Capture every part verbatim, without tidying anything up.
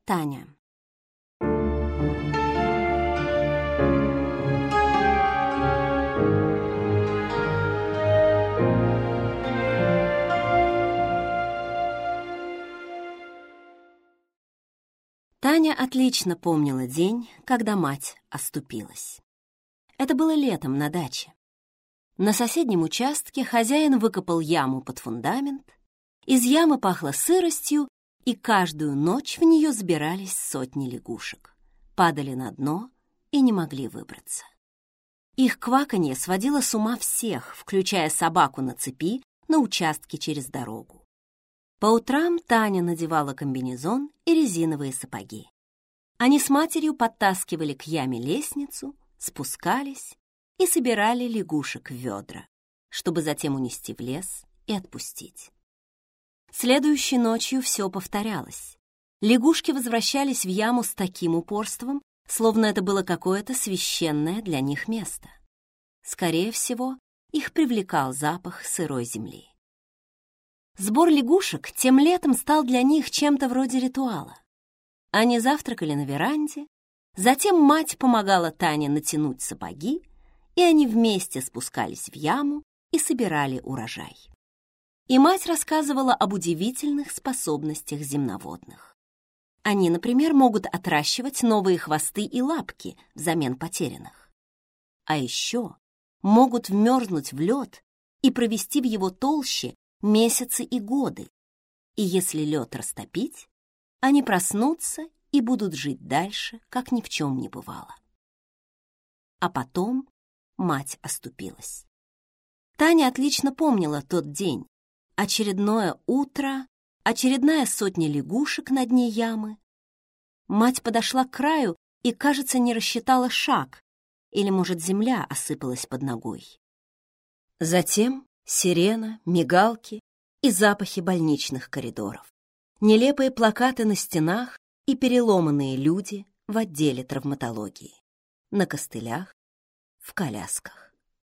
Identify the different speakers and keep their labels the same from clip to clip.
Speaker 1: Таня. Таня отлично помнила день, когда мать оступилась. Это было летом на даче. На соседнем участке хозяин выкопал яму под фундамент, из ямы пахло сыростью, и каждую ночь в нее забирались сотни лягушек, падали на дно и не могли выбраться. Их кваканье сводило с ума всех, включая собаку на цепи на участке через дорогу. По утрам Таня надевала комбинезон и резиновые сапоги. Они с матерью подтаскивали к яме лестницу, спускались и собирали лягушек в ведра, чтобы затем унести в лес и отпустить. Следующей ночью все повторялось. Лягушки возвращались в яму с таким упорством, словно это было какое-то священное для них место. Скорее всего, их привлекал запах сырой земли. Сбор лягушек тем летом стал для них чем-то вроде ритуала. Они завтракали на веранде, затем мать помогала Тане натянуть сапоги, и они вместе спускались в яму и собирали урожай. И мать рассказывала об удивительных способностях земноводных. Они, например, могут отращивать новые хвосты и лапки взамен потерянных. А еще могут вмерзнуть в лед и провести в его толще месяцы и годы, и если лед растопить, они проснутся и будут жить дальше, как ни в чем не бывало. А потом мать оступилась. Таня отлично помнила тот день. Очередное утро, очередная сотня лягушек на дне ямы. Мать подошла к краю и, кажется, не рассчитала шаг, или, может, земля осыпалась под ногой. Затем сирена, мигалки и запахи больничных коридоров, нелепые плакаты на стенах и переломанные люди в отделе травматологии, на костылях, в колясках.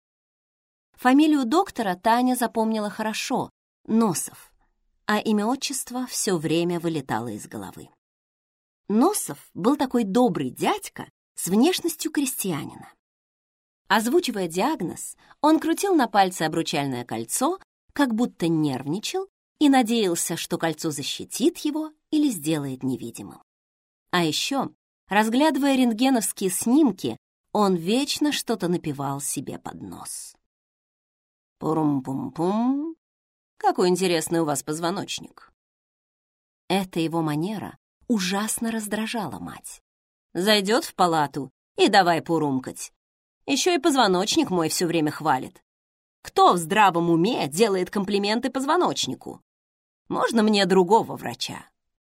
Speaker 1: Фамилию доктора Таня запомнила хорошо — Носов, а имя отчества все время вылетало из головы. Носов был такой добрый дядька с внешностью крестьянина. Озвучивая диагноз, он крутил на пальце обручальное кольцо, как будто нервничал и надеялся, что кольцо защитит его или сделает невидимым. А еще, разглядывая рентгеновские снимки, он вечно что-то напевал себе под нос. «Пурум-пум-пум, какой интересный у вас позвоночник». Эта его манера ужасно раздражала мать. «Зайдет в палату и давай пурумкать. Еще и позвоночник мой все время хвалит. Кто в здравом уме делает комплименты позвоночнику? Можно мне другого врача?»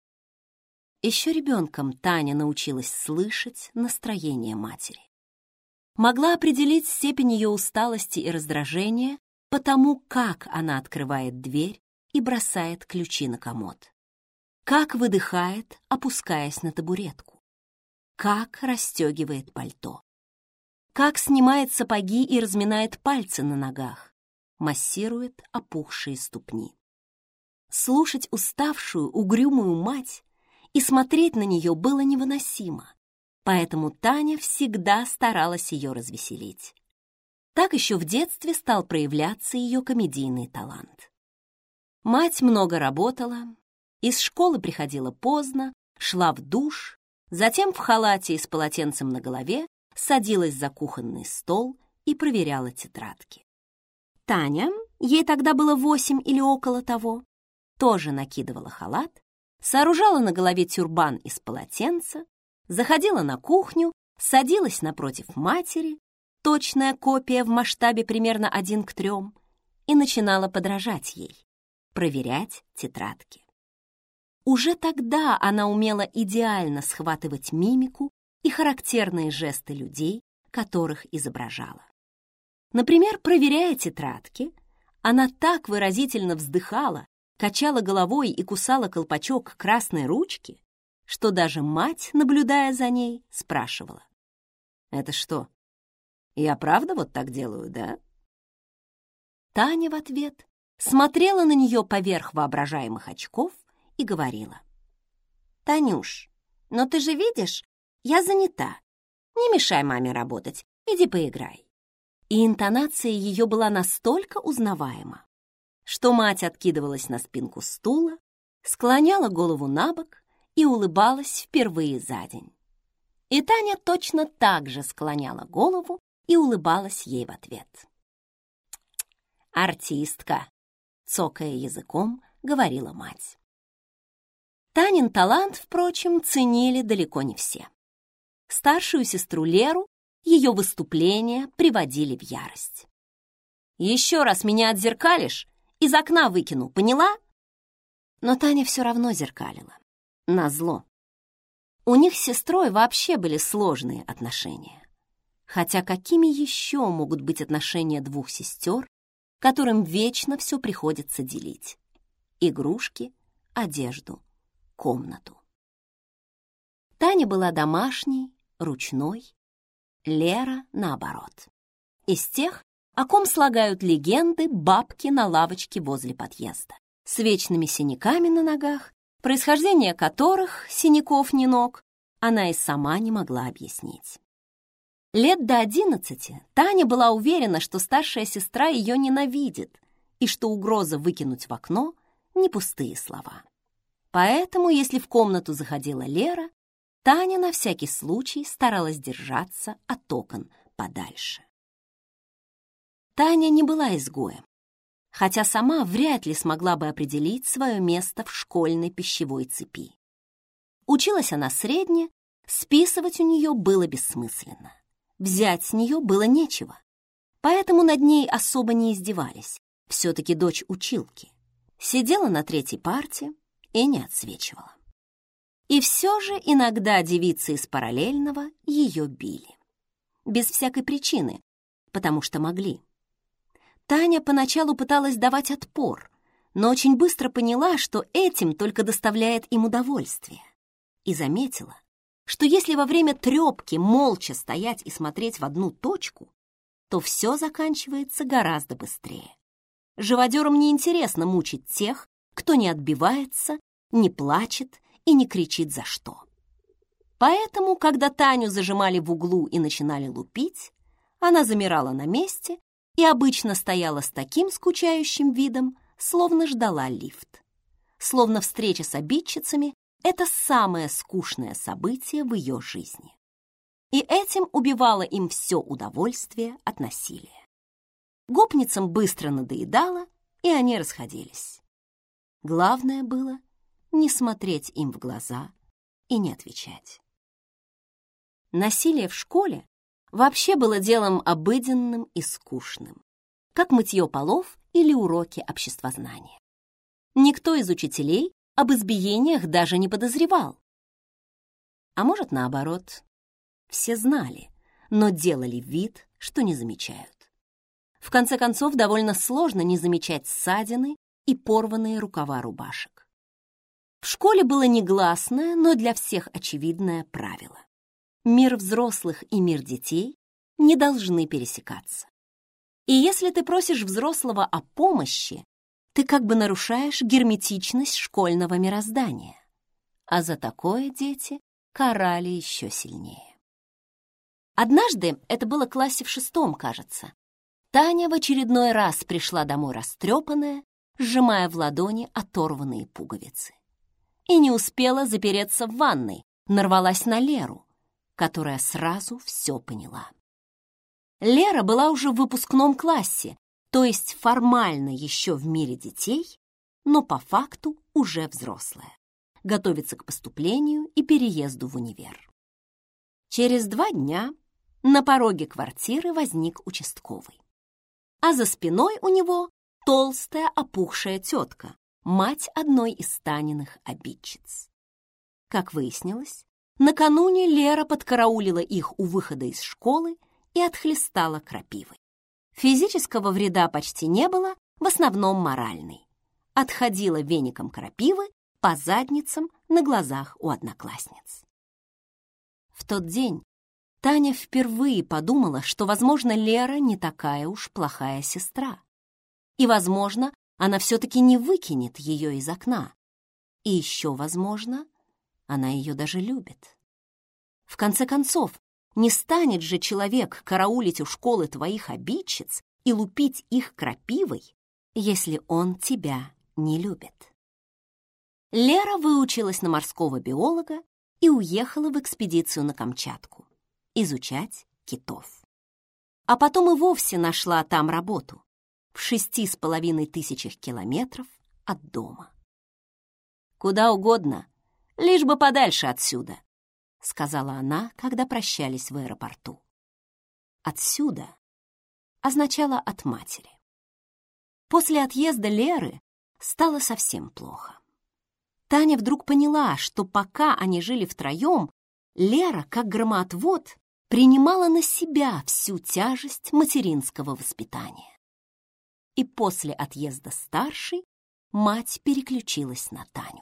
Speaker 1: Еще ребенком Таня научилась слышать настроение матери. Могла определить степень ее усталости и раздражения по тому, как она открывает дверь и бросает ключи на комод, как выдыхает, опускаясь на табуретку, как расстегивает пальто, как снимает сапоги и разминает пальцы на ногах, массирует опухшие ступни. Слушать уставшую, угрюмую мать и смотреть на нее было невыносимо, поэтому Таня всегда старалась ее развеселить. Так еще в детстве стал проявляться ее комедийный талант. Мать много работала, из школы приходила поздно, шла в душ, затем в халате и с полотенцем на голове садилась за кухонный стол и проверяла тетрадки. Таня, ей тогда было восемь или около того, тоже накидывала халат, сооружала на голове тюрбан из полотенца, заходила на кухню, садилась напротив матери, точная копия в масштабе примерно один к трем, и начинала подражать ей, проверять тетрадки. Уже тогда она умела идеально схватывать мимику и характерные жесты людей, которых изображала. Например, проверяя тетрадки, она так выразительно вздыхала, качала головой и кусала колпачок красной ручки, что даже мать, наблюдая за ней, спрашивала: «Это что, я правда вот так делаю, да?» Таня в ответ смотрела на нее поверх воображаемых очков и говорила: «Танюш, «Но ты же видишь, я занята. Не мешай маме работать, иди поиграй». И интонация ее была настолько узнаваема, что мать откидывалась на спинку стула, склоняла голову на бок и улыбалась впервые за день. И Таня точно так же склоняла голову и улыбалась ей в ответ. «Артистка», — цокая языком, говорила мать. Танин талант, впрочем, ценили далеко не все. Старшую сестру Леру ее выступления приводили в ярость. «Еще раз меня отзеркалишь, из окна выкину, поняла?» Но Таня все равно зеркалила. Назло. У них с сестрой вообще были сложные отношения. Хотя какими еще могут быть отношения двух сестер, которым вечно все приходится делить? Игрушки, одежду, комнату. Таня была домашней, ручной, Лера наоборот. Из тех, о ком слагают легенды бабки на лавочке возле подъезда, с вечными синяками на ногах, происхождение которых, синяков ни ног, она и сама не могла объяснить. Лет до одиннадцати Таня была уверена, что старшая сестра ее ненавидит и что угроза выкинуть в окно — не пустые слова. Поэтому, если в комнату заходила Лера, Таня на всякий случай старалась держаться от окон подальше. Таня не была изгоем, хотя сама вряд ли смогла бы определить свое место в школьной пищевой цепи. Училась она средне, списывать у нее было бессмысленно. Взять с нее было нечего, поэтому над ней особо не издевались. Все-таки дочь училки. Сидела на третьей парте и не отсвечивала. И все же иногда девицы из параллельного ее били. Без всякой причины, потому что могли. Таня поначалу пыталась давать отпор, но очень быстро поняла, что этим только доставляет им удовольствие. И заметила, что если во время трепки молча стоять и смотреть в одну точку, то все заканчивается гораздо быстрее. Живодерам неинтересно мучить тех, кто не отбивается, не плачет и не кричит за что. Поэтому, когда Таню зажимали в углу и начинали лупить, она замирала на месте и обычно стояла с таким скучающим видом, словно ждала лифт. Словно встреча с обидчицами — это самое скучное событие в ее жизни. И этим убивало им все удовольствие от насилия. Гопницам быстро надоедало, и они расходились. Главное было не смотреть им в глаза и не отвечать. Насилие в школе вообще было делом обыденным и скучным, как мытье полов или уроки обществознания. Никто из учителей об избиениях даже не подозревал. А может, наоборот, все знали, но делали вид, что не замечают. В конце концов, довольно сложно не замечать ссадины и порванные рукава рубашек. В школе было негласное, но для всех очевидное правило. Мир взрослых и мир детей не должны пересекаться. И если ты просишь взрослого о помощи, ты как бы нарушаешь герметичность школьного мироздания. А за такое дети карали еще сильнее. Однажды, это было в классе в шестом, кажется, Таня в очередной раз пришла домой растрепанная, сжимая в ладони оторванные пуговицы. И не успела запереться в ванной, нарвалась на Леру, которая сразу все поняла. Лера была уже в выпускном классе, то есть формально еще в мире детей, но по факту уже взрослая, готовится к поступлению и переезду в универ. Через два дня на пороге квартиры возник участковый, а за спиной у него толстая опухшая тетка, мать одной из Таниных обидчиц. Как выяснилось, накануне Лера подкараулила их у выхода из школы и отхлестала крапивой. Физического вреда почти не было, в основном моральный. Отходила веником крапивы по задницам на глазах у одноклассниц. В тот день Таня впервые подумала, что, возможно, Лера не такая уж плохая сестра. И, возможно, она все-таки не выкинет ее из окна. И еще, возможно, Она ее даже любит. В конце концов, не станет же человек караулить у школы твоих обидчиц и лупить их крапивой, если он тебя не любит. Лера выучилась на морского биолога и уехала в экспедицию на Камчатку изучать китов. А потом и вовсе нашла там работу в шести с половиной тысячах километров от дома. «Куда угодно, лишь бы подальше отсюда», — сказала она, когда прощались в аэропорту. «Отсюда» означало «от матери». После отъезда Леры стало совсем плохо. Таня вдруг поняла, что пока они жили втроем, Лера, как громоотвод, принимала на себя всю тяжесть материнского воспитания. И после отъезда старшей мать переключилась на Таню.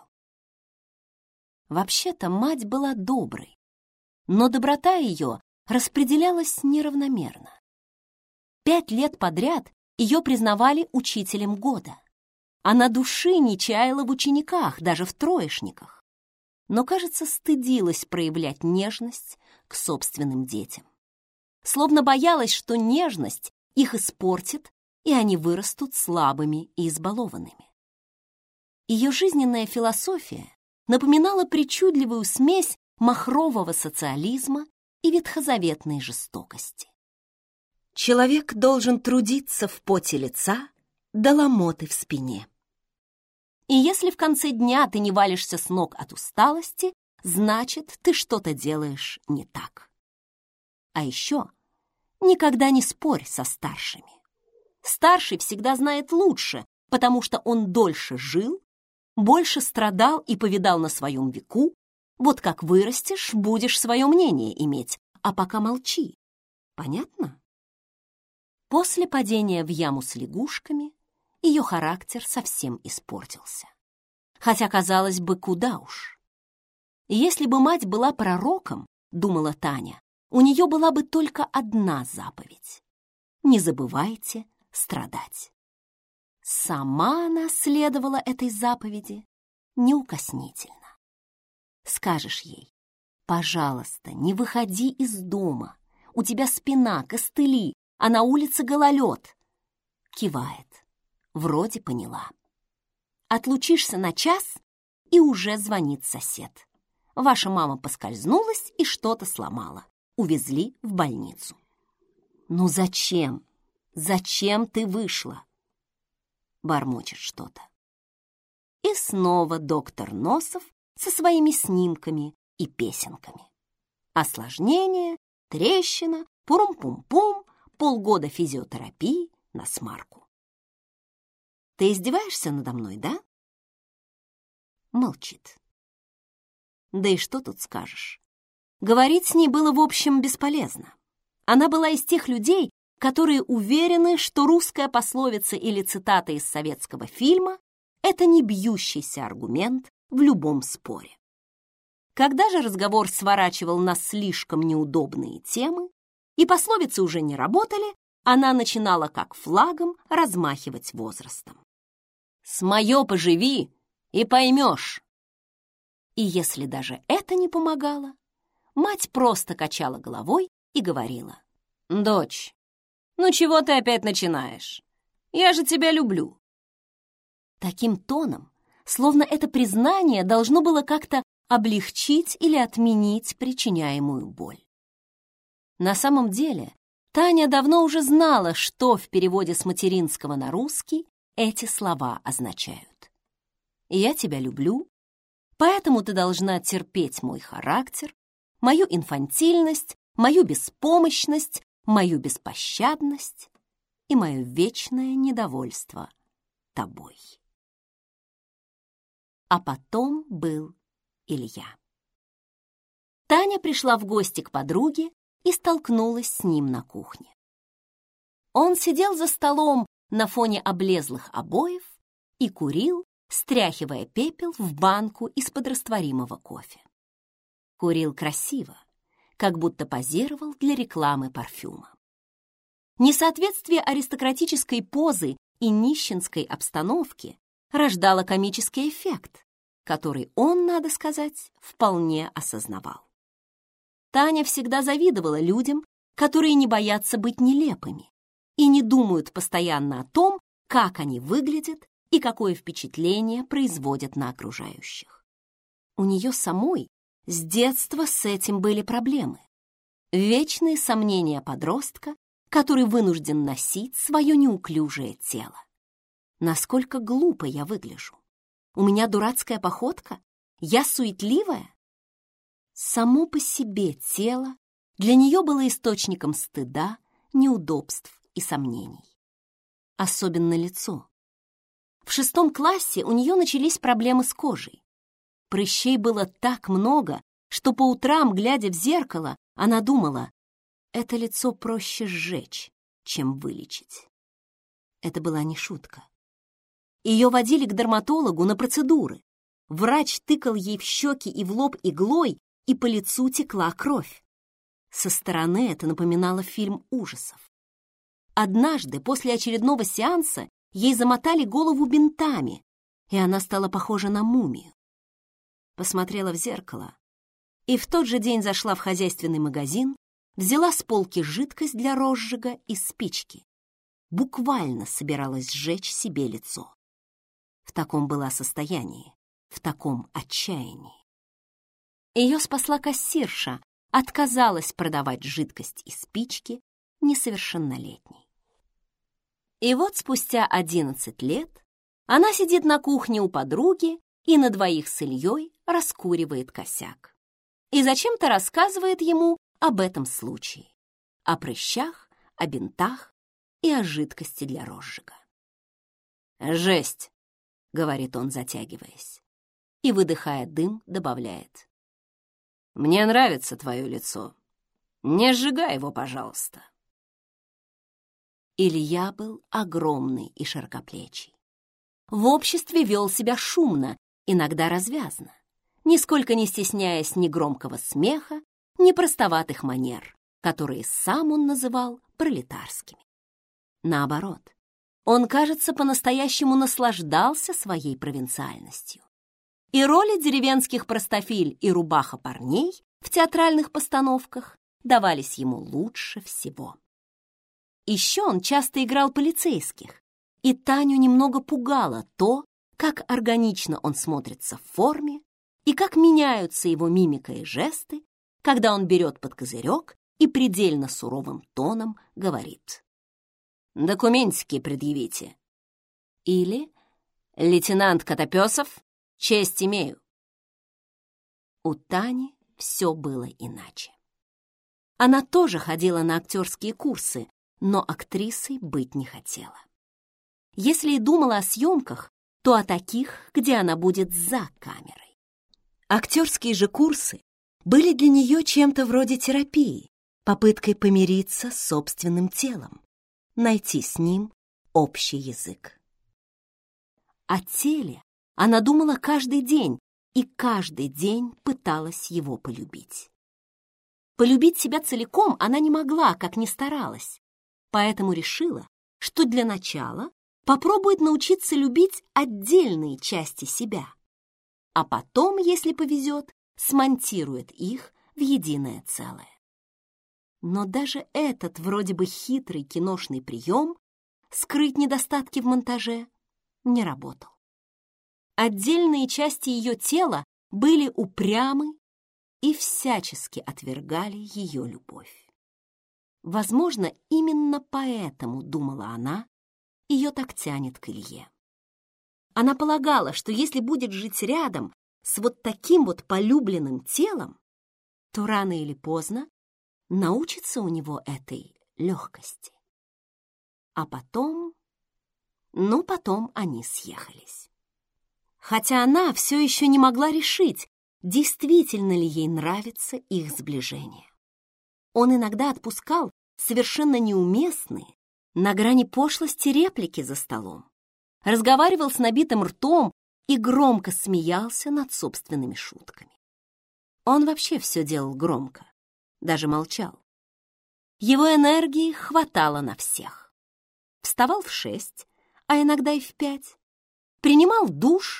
Speaker 1: Вообще-то мать была доброй, но доброта ее распределялась неравномерно. Пять лет подряд ее признавали учителем года. Она души не чаяла в учениках, даже в троечниках, но, кажется, стыдилась проявлять нежность к собственным детям. Словно боялась, что нежность их испортит, и они вырастут слабыми и избалованными. Ее жизненная философия напоминала причудливую смесь махрового социализма и ветхозаветной жестокости. Человек должен трудиться в поте лица до ломоты в спине. И если в конце дня ты не валишься с ног от усталости, значит, ты что-то делаешь не так. А еще никогда не спорь со старшими. Старший всегда знает лучше, потому что он дольше жил, больше страдал и повидал на своем веку. Вот как вырастешь, будешь свое мнение иметь, а пока молчи. Понятно? После падения в яму с лягушками ее характер совсем испортился. Хотя, казалось бы, куда уж. Если бы мать была пророком, думала Таня, у нее была бы только одна заповедь. Не забывайте страдать. Сама она следовала этой заповеди неукоснительно. Скажешь ей: пожалуйста, не выходи из дома, у тебя спина, костыли, а на улице гололед. Кивает. Вроде поняла. Отлучишься на час, и уже звонит сосед. Ваша мама поскользнулась и что-то сломала. Увезли в больницу. Ну зачем? Зачем ты вышла? Бормочет что-то. И снова доктор Носов со своими снимками и песенками. Осложнение, трещина, пурум-пум-пум, полгода физиотерапии на смарку. Ты издеваешься надо мной, да? Молчит. Да и что тут скажешь? Говорить с ней было, в общем, бесполезно. Она была из тех людей, которые уверены, что русская пословица или цитата из советского фильма — это не бьющийся аргумент в любом споре. Когда же разговор сворачивал на слишком неудобные темы, и пословицы уже не работали, она начинала как флагом размахивать возрастом. «С моё поживи, и поймешь». И если даже это не помогало, мать просто качала головой и говорила: «Дочь, ну чего ты опять начинаешь? Я же тебя люблю». Таким тоном, словно это признание должно было как-то облегчить или отменить причиняемую боль. На самом деле, Таня давно уже знала, что в переводе с материнского на русский эти слова означают. «Я тебя люблю, поэтому ты должна терпеть мой характер, мою инфантильность, мою беспомощность, мою беспощадность и мое вечное недовольство тобой». А потом был Илья. Таня пришла в гости к подруге и столкнулась с ним на кухне. Он сидел за столом на фоне облезлых обоев и курил, стряхивая пепел в банку из-под растворимого кофе. Курил красиво, как будто позировал для рекламы парфюма. Несоответствие аристократической позы и нищенской обстановки рождало комический эффект, который он, надо сказать, вполне осознавал. Таня всегда завидовала людям, которые не боятся быть нелепыми и не думают постоянно о том, как они выглядят и какое впечатление производят на окружающих. У нее самой с детства с этим были проблемы. Вечные сомнения подростка, который вынужден носить свое неуклюжее тело. Насколько глупо я выгляжу? У меня дурацкая походка? Я суетливая? Само по себе тело для нее было источником стыда, неудобств и сомнений. Особенно лицо. В шестом классе у нее начались проблемы с кожей. Прыщей было так много, что по утрам, глядя в зеркало, она думала, это лицо проще сжечь, чем вылечить. Это была не шутка. Ее водили к дерматологу на процедуры. Врач тыкал ей в щеки и в лоб иглой, и по лицу текла кровь. Со стороны это напоминало фильм ужасов. Однажды, после очередного сеанса, ей замотали голову бинтами, и она стала похожа на мумию. Посмотрела в зеркало и в тот же день зашла в хозяйственный магазин, взяла с полки жидкость для розжига и спички. Буквально собиралась сжечь себе лицо. В таком была состоянии, в таком отчаянии. Ее спасла кассирша, отказалась продавать жидкость и спички несовершеннолетней. И вот спустя одиннадцать лет она сидит на кухне у подруги и на двоих с Ильей раскуривает косяк. И зачем-то рассказывает ему об этом случае, о прыщах, о бинтах и о жидкости для розжига. «Жесть!» — говорит он, затягиваясь, и, выдыхая дым, добавляет. «Мне нравится твое лицо. Не сжигай его, пожалуйста». Илья был огромный и широкоплечий. В обществе вел себя шумно, иногда развязно, нисколько не стесняясь ни громкого смеха, ни простоватых манер, которые сам он называл пролетарскими. Наоборот, он, кажется, по-настоящему наслаждался своей провинциальностью. И роли деревенских простофиль и рубаха парней в театральных постановках давались ему лучше всего. Еще он часто играл полицейских, и Таню немного пугало то, как органично он смотрится в форме и как меняются его мимика и жесты, когда он берет под козырек и предельно суровым тоном говорит: «Документики предъявите». Или «Лейтенант Котопесов, честь имею». У Тани все было иначе. Она тоже ходила на актерские курсы, но актрисой быть не хотела. Если и думала о съемках, то о таких, где она будет за камерой. Актерские же курсы были для нее чем-то вроде терапии, попыткой помириться с собственным телом, найти с ним общий язык. О теле она думала каждый день и каждый день пыталась его полюбить. Полюбить себя целиком она не могла, как ни старалась, поэтому решила, что для начала попробует научиться любить отдельные части себя, а потом, если повезет, смонтирует их в единое целое. Но даже этот вроде бы хитрый киношный прием скрыть недостатки в монтаже не работал. Отдельные части ее тела были упрямы и всячески отвергали ее любовь. Возможно, именно поэтому, думала она, ее так тянет к Илье. Она полагала, что если будет жить рядом с вот таким вот полюбленным телом, то рано или поздно научится у него этой легкости. А потом, ну, потом они съехались. Хотя она все еще не могла решить, действительно ли ей нравится их сближение. Он иногда отпускал совершенно неуместные, на грани пошлости реплики за столом, разговаривал с набитым ртом и громко смеялся над собственными шутками. Он вообще все делал громко, даже молчал. Его энергии хватало на всех. Вставал в шесть, а иногда и в пять, принимал душ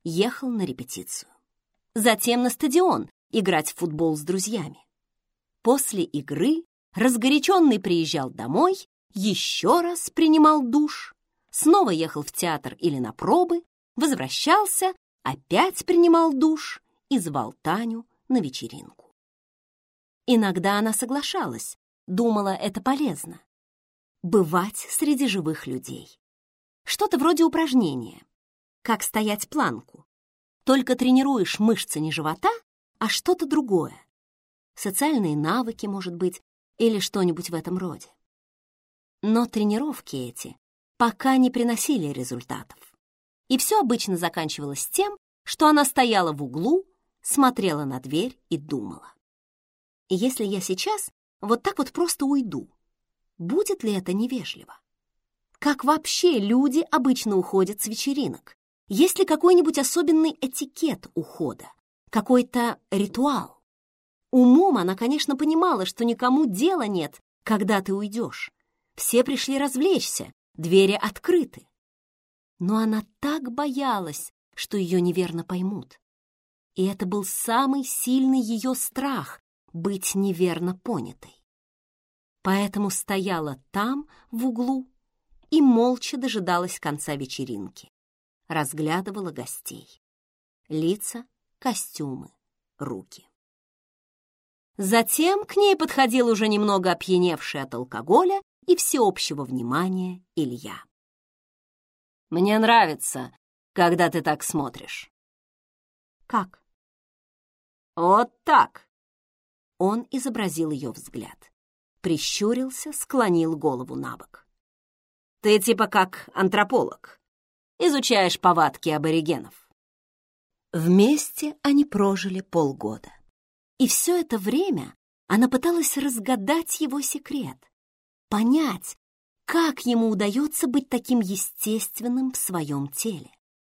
Speaker 1: ехал на репетицию. Затем на стадион играть в футбол с друзьями. После игры разгоряченный приезжал домой, еще раз принимал душ, снова ехал в театр или на пробы, возвращался, опять принимал душ и звал Таню на вечеринку. Иногда она соглашалась, думала, это полезно. Бывать среди живых людей. Что-то вроде упражнения. Как стоять планку. Только тренируешь мышцы не живота, а что-то другое. Социальные навыки, может быть, или что-нибудь в этом роде. Но тренировки эти пока не приносили результатов. И все обычно заканчивалось тем, что она стояла в углу, смотрела на дверь и думала. Если я сейчас вот так вот просто уйду, будет ли это невежливо? Как вообще люди обычно уходят с вечеринок? Есть ли какой-нибудь особенный этикет ухода? Какой-то ритуал? Умом она, конечно, понимала, что никому дела нет, когда ты уйдешь. Все пришли развлечься, двери открыты. Но она так боялась, что ее неверно поймут. И это был самый сильный ее страх — быть неверно понятой. Поэтому стояла там, в углу, и молча дожидалась конца вечеринки. Разглядывала гостей. Лица, костюмы, руки. Затем к ней подходил уже немного опьяневший от алкоголя и всеобщего внимания Илья. «Мне нравится, когда ты так смотришь». «Как?» «Вот так». Он изобразил ее взгляд. Прищурился, склонил голову на бок. «Ты типа как антрополог. Изучаешь повадки аборигенов». Вместе они прожили полгода. И все это время она пыталась разгадать его секрет, понять, как ему удается быть таким естественным в своем теле.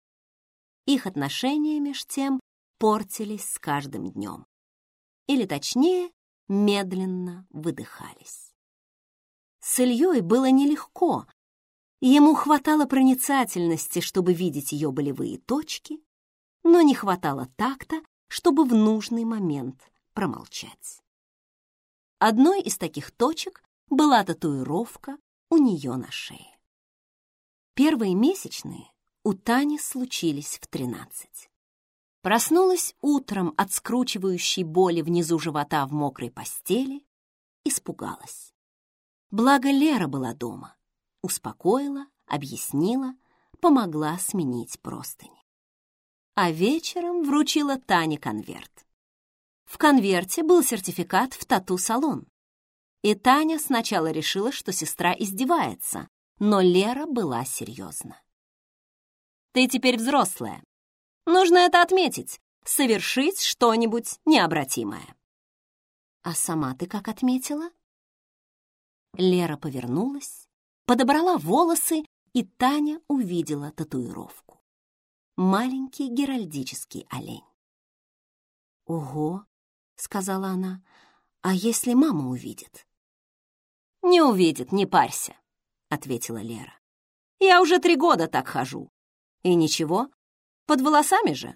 Speaker 1: Их отношения, меж тем, портились с каждым днем. Или, точнее, медленно выдыхались. С Ильей было нелегко. Ему хватало проницательности, чтобы видеть ее болевые точки, но не хватало такта, чтобы в нужный момент промолчать. Одной из таких точек была татуировка у нее на шее. Первые месячные у Тани случились в тринадцать. Проснулась утром от скручивающей боли внизу живота в мокрой постели, испугалась. Благо Лера была дома, успокоила, объяснила, помогла сменить простыни. А вечером вручила Тане конверт. В конверте был сертификат в тату-салон. И Таня сначала решила, что сестра издевается, но Лера была серьезна. «Ты теперь взрослая. Нужно это отметить, совершить что-нибудь необратимое». «А сама ты как отметила?» Лера повернулась, подобрала волосы, и Таня увидела татуировку. Маленький геральдический олень. «Ого!» — сказала она. «А если мама увидит?» «Не увидит, не парься», — ответила Лера. «Я уже три года так хожу. И ничего, под волосами же».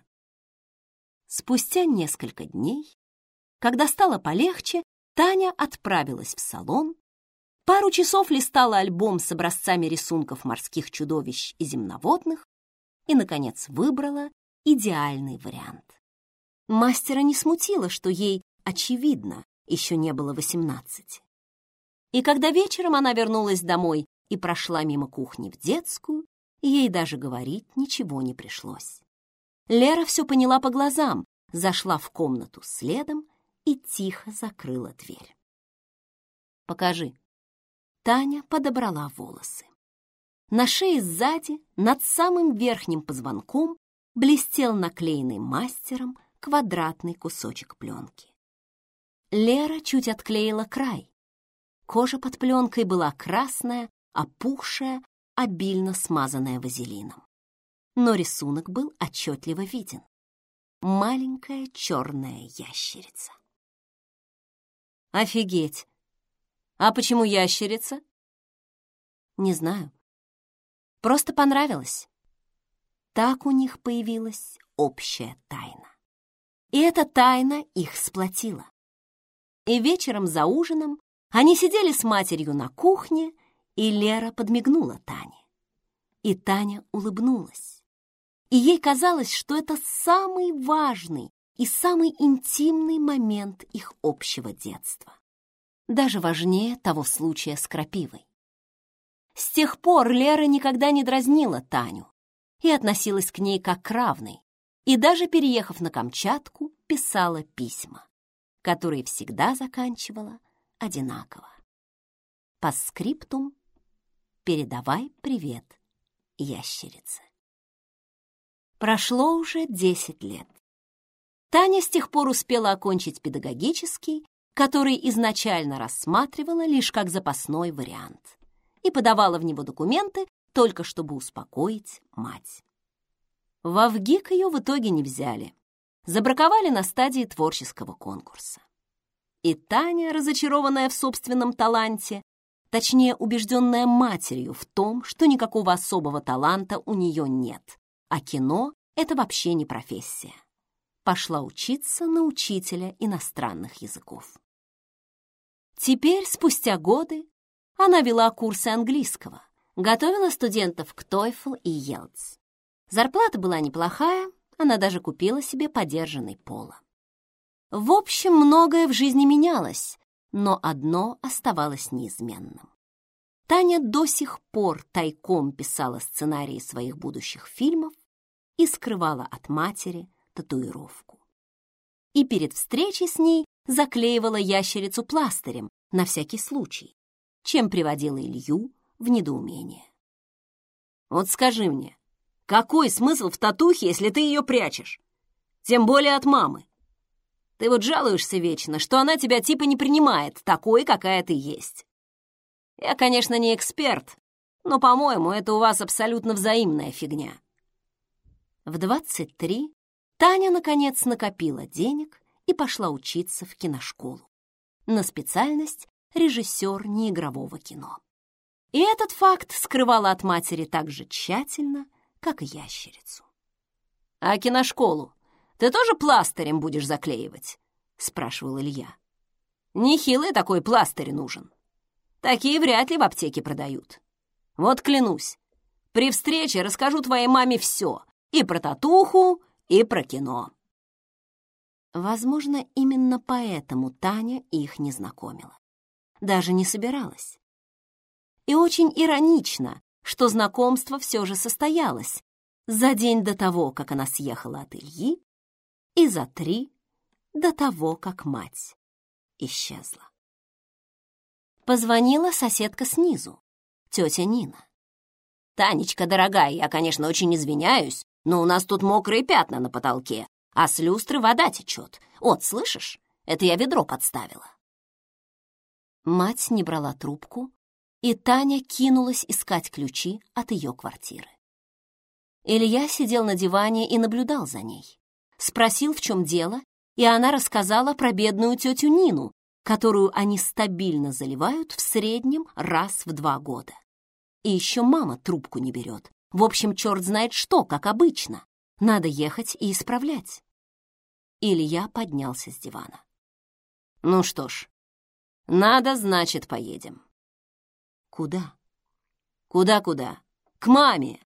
Speaker 1: Спустя несколько дней, когда стало полегче, Таня отправилась в салон, пару часов листала альбом с образцами рисунков морских чудовищ и земноводных и, наконец, выбрала идеальный вариант. Мастера не смутило, что ей, очевидно, еще не было восемнадцати. И когда вечером она вернулась домой и прошла мимо кухни в детскую, ей даже говорить ничего не пришлось. Лера все поняла по глазам, зашла в комнату следом и тихо закрыла дверь. «Покажи». Таня подобрала волосы. На шее сзади, над самым верхним позвонком, блестел наклеенный мастером квадратный кусочек пленки. Лера чуть отклеила край. Кожа под пленкой была красная, опухшая, обильно смазанная вазелином. Но рисунок был отчетливо виден. Маленькая черная ящерица. «Офигеть! А почему ящерица?» «Не знаю. Просто понравилось». так у них появилась общая тайна. И эта тайна их сплотила. И вечером за ужином они сидели с матерью на кухне, и Лера подмигнула Тане. И Таня улыбнулась. И ей казалось, что это самый важный и самый интимный момент их общего детства. Даже важнее того случая с крапивой. С тех пор Лера никогда не дразнила Таню и относилась к ней как к равной, и даже переехав на Камчатку, писала письма, которые всегда заканчивала одинаково. Постскриптум: передавай привет ящерице. Прошло уже десять лет. Таня с тех пор успела окончить педагогический, который изначально рассматривала лишь как запасной вариант, и подавала в него документы только чтобы успокоить мать. Во ВГИК ее в итоге не взяли, забраковали на стадии творческого конкурса. И Таня, разочарованная в собственном таланте, точнее, убежденная матерью в том, что никакого особого таланта у нее нет, а кино — это вообще не профессия, пошла учиться на учителя иностранных языков. Теперь, спустя годы, она вела курсы английского, готовила студентов к тойфл и елтс. Зарплата была неплохая, она даже купила себе подержанный поло. В общем, многое в жизни менялось, но одно оставалось неизменным. Таня до сих пор тайком писала сценарии своих будущих фильмов и скрывала от матери татуировку. И перед встречей с ней заклеивала ящерицу пластырем на всякий случай, чем приводила Илью в недоумение. «Вот скажи мне, какой смысл в татухе, если ты ее прячешь? Тем более от мамы. Ты вот жалуешься вечно, что она тебя типа не принимает такой, какая ты есть. Я, конечно, не эксперт, но, по-моему, это у вас абсолютно взаимная фигня». В двадцать три Таня, наконец, накопила денег и пошла учиться в киношколу на специальность режиссер неигрового кино. И этот факт скрывала от матери так же тщательно, как и ящерицу. «А киношколу ты тоже пластырем будешь заклеивать?» — спрашивал Илья. «Нехилый такой пластырь нужен. Такие вряд ли в аптеке продают. Вот клянусь, при встрече расскажу твоей маме все, и про татуху, и про кино». Возможно, именно поэтому Таня их не знакомила. Даже не собиралась. И очень иронично, что знакомство все же состоялось за день до того, как она съехала от Ильи, и за три до того, как мать исчезла. Позвонила соседка снизу, тетя Нина. «Танечка, дорогая, я, конечно, очень извиняюсь, но у нас тут мокрые пятна на потолке, а с люстры вода течет. Вот, слышишь? Это я ведро подставила». Мать не брала трубку, и Таня кинулась искать ключи от ее квартиры. Илья сидел на диване и наблюдал за ней. Спросил, в чем дело, и она рассказала про бедную тетю Нину, которую они стабильно заливают в среднем раз в два года. И еще мама трубку не берет. В общем, черт знает что, как обычно. Надо ехать и исправлять. Илья поднялся с дивана. «Ну что ж, надо, значит, поедем». «Куда?» «Куда-куда? К маме!»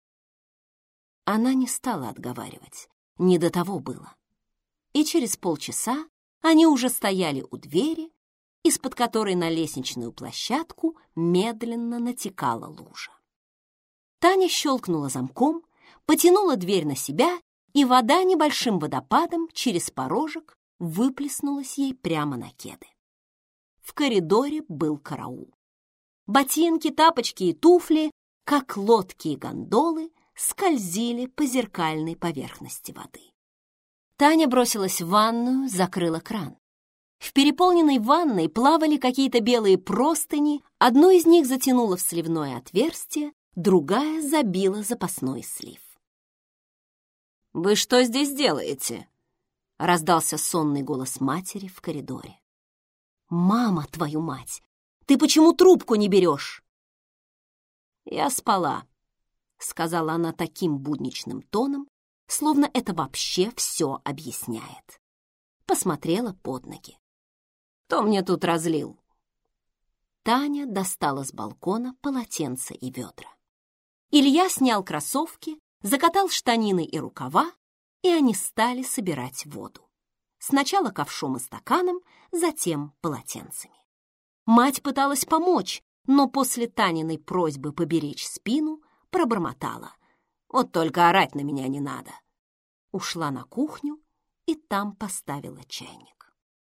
Speaker 1: Она не стала отговаривать, не до того было. И через полчаса они уже стояли у двери, из-под которой на лестничную площадку медленно натекала лужа. Таня щелкнула замком, потянула дверь на себя, и вода небольшим водопадом через порожек выплеснулась ей прямо на кеды. В коридоре был караул. Ботинки, тапочки и туфли, как лодки и гондолы, скользили по зеркальной поверхности воды. Таня бросилась в ванную, закрыла кран. В переполненной ванной плавали какие-то белые простыни, одну из них затянула в сливное отверстие, другая забила запасной слив. «Вы что здесь делаете?» — раздался сонный голос матери в коридоре. «Мама, твою мать! Ты почему трубку не берешь?» «Я спала», — сказала она таким будничным тоном, словно это вообще все объясняет. Посмотрела под ноги. «Кто мне тут разлил?» Таня достала с балкона полотенце и ведра. Илья снял кроссовки, закатал штанины и рукава, и они стали собирать воду. Сначала ковшом и стаканом, затем полотенцами. Мать пыталась помочь, но после Таниной просьбы поберечь спину пробормотала: «Вот только орать на меня не надо». Ушла на кухню и там поставила чайник.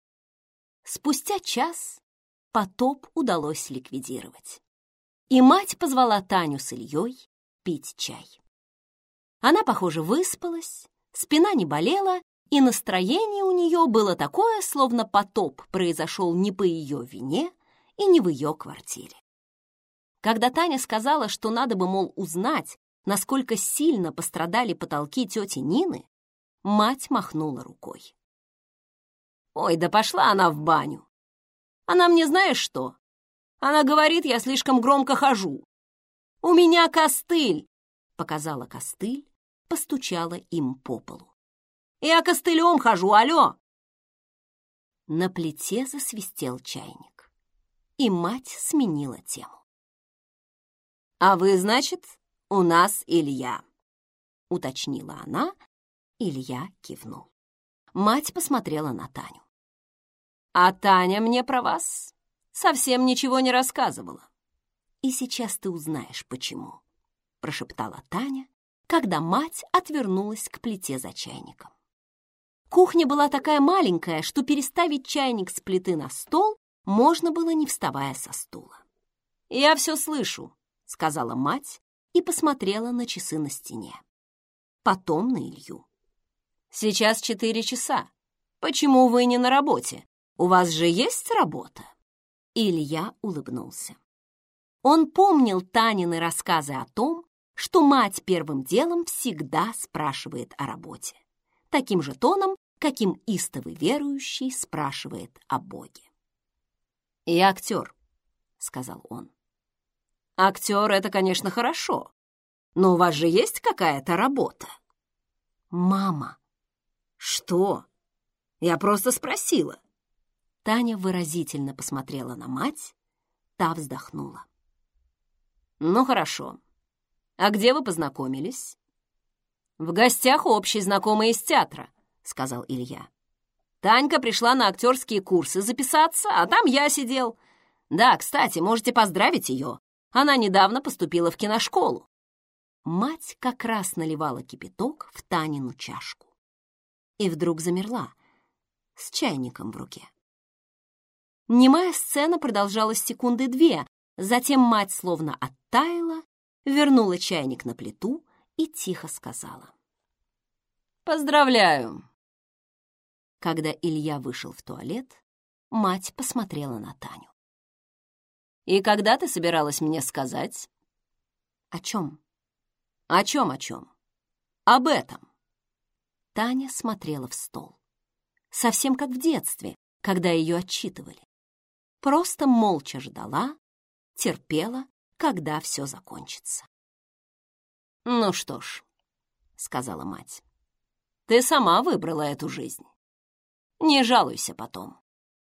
Speaker 1: Спустя час потоп удалось ликвидировать. И мать позвала Таню с Ильей пить чай. Она, похоже, выспалась, спина не болела, и настроение у нее было такое, словно потоп произошел не по ее вине и не в ее квартире. Когда Таня сказала, что надо бы, мол, узнать, насколько сильно пострадали потолки тети Нины, мать махнула рукой. «Ой, да пошла она в баню! Она мне знаешь что? Она говорит, я слишком громко хожу. У меня костыль!» — показала костыль, постучала им по полу. «Я костылем хожу, алло!» На плите засвистел чайник, и мать сменила тему. «А вы, значит, у нас Илья», — уточнила она. Илья кивнул. Мать посмотрела на Таню. «А Таня мне про вас совсем ничего не рассказывала. И сейчас ты узнаешь, почему», — прошептала Таня, когда мать отвернулась к плите за чайником. Кухня была такая маленькая, что переставить чайник с плиты на стол можно было, не вставая со стула. «Я все слышу», — сказала мать и посмотрела на часы на стене. Потом на Илью. «Сейчас четыре часа. Почему вы не на работе? У вас же есть работа?» Илья улыбнулся. Он помнил Танины рассказы о том, что мать первым делом всегда спрашивает о работе, таким же тоном, каким истовый верующий спрашивает о Боге. «Я актер», — сказал он. «Актер — это, конечно, хорошо, но у вас же есть какая-то работа?» «Мама!» «Что? Я просто спросила». Таня выразительно посмотрела на мать, та вздохнула. «Ну, хорошо. А где вы познакомились?» «В гостях у общей знакомой из театра», — сказал Илья. «Танька пришла на актерские курсы записаться, а там я сидел. Да, кстати, можете поздравить ее. Она недавно поступила в киношколу». Мать как раз наливала кипяток в Танину чашку. И вдруг замерла с чайником в руке. Немая сцена продолжалась секунды две, затем мать словно оттаяла, вернула чайник на плиту и тихо сказала: «Поздравляю». Когда Илья вышел в туалет, мать посмотрела на Таню. «И когда ты собиралась мне сказать?» «О чем?» «О чем, о чем?» «Об этом». Таня смотрела в стол. Совсем как в детстве, когда ее отчитывали. Просто молча ждала, терпела, когда все закончится. «Ну что ж», — сказала мать, — «ты сама выбрала эту жизнь. Не жалуйся потом».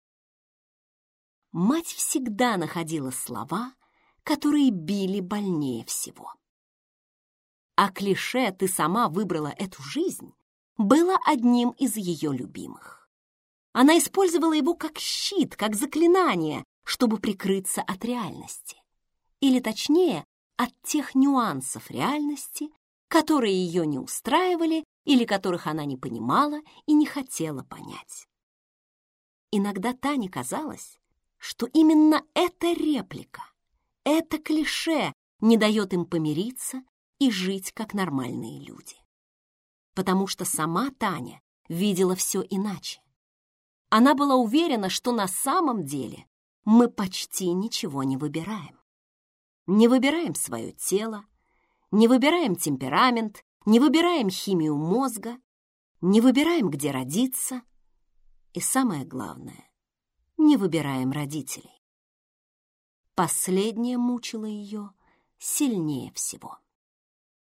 Speaker 1: Мать всегда находила слова, которые били больнее всего. А клише «ты сама выбрала эту жизнь» было одним из ее любимых. Она использовала его как щит, как заклинание, чтобы прикрыться от реальности. Или, точнее, от тех нюансов реальности, которые ее не устраивали или которых она не понимала и не хотела понять. Иногда Тане казалось, что именно эта реплика, это клише не дает им помириться и жить как нормальные люди. Потому что сама Таня видела все иначе. Она была уверена, что на самом деле мы почти ничего не выбираем. Не выбираем свое тело, не выбираем темперамент, не выбираем химию мозга, не выбираем, где родиться. И самое главное, не выбираем родителей. Последнее мучило ее сильнее всего.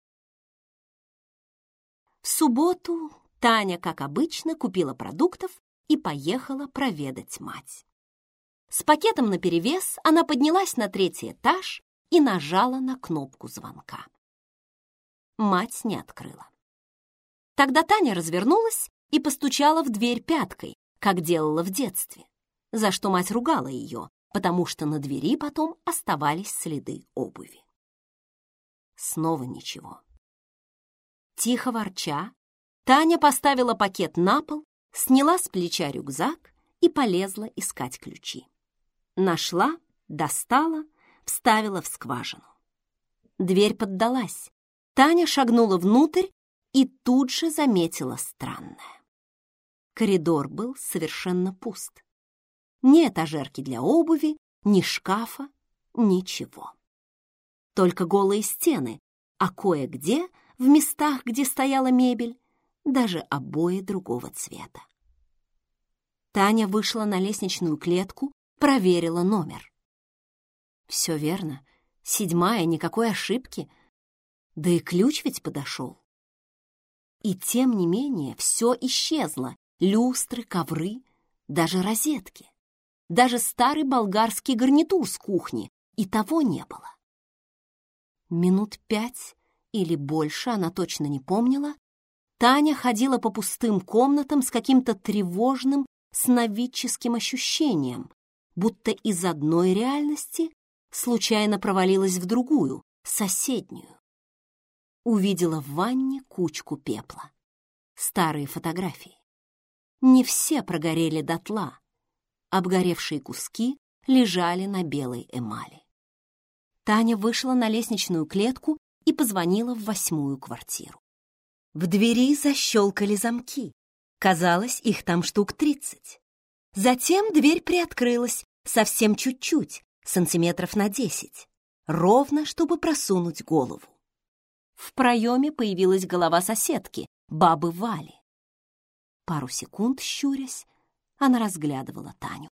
Speaker 1: В субботу Таня, как обычно, купила продуктов и поехала проведать мать. С пакетом наперевес она поднялась на третий этаж и нажала на кнопку звонка. Мать не открыла. Тогда Таня развернулась и постучала в дверь пяткой, как делала в детстве, за что мать ругала ее, потому что на двери потом оставались следы обуви. Снова ничего. Тихо ворча, Таня поставила пакет на пол, сняла с плеча рюкзак и полезла искать ключи. Нашла, достала, вставила в скважину. Дверь поддалась. Таня шагнула внутрь и тут же заметила странное. Коридор был совершенно пуст. Ни этажерки для обуви, ни шкафа, ничего. Только голые стены, а кое-где, в местах, где стояла мебель, даже обои другого цвета. Таня вышла на лестничную клетку, проверила номер. Все верно, седьмая, никакой ошибки. Да и ключ ведь подошел. И тем не менее все исчезло. Люстры, ковры, даже розетки. Даже старый болгарский гарнитур с кухни, и того не было. Минут пять или больше, она точно не помнила, Таня ходила по пустым комнатам с каким-то тревожным, сновидческим ощущением, будто из одной реальности случайно провалилась в другую, соседнюю. Увидела в ванне кучку пепла. Старые фотографии. Не все прогорели дотла. Обгоревшие куски лежали на белой эмали. Таня вышла на лестничную клетку и позвонила в восьмую квартиру. В двери защелкали замки. Казалось, их там штук тридцать. Затем дверь приоткрылась совсем чуть-чуть, сантиметров на десять, ровно, чтобы просунуть голову. В проеме появилась голова соседки, бабы Вали. Пару секунд, щурясь, она разглядывала Таню.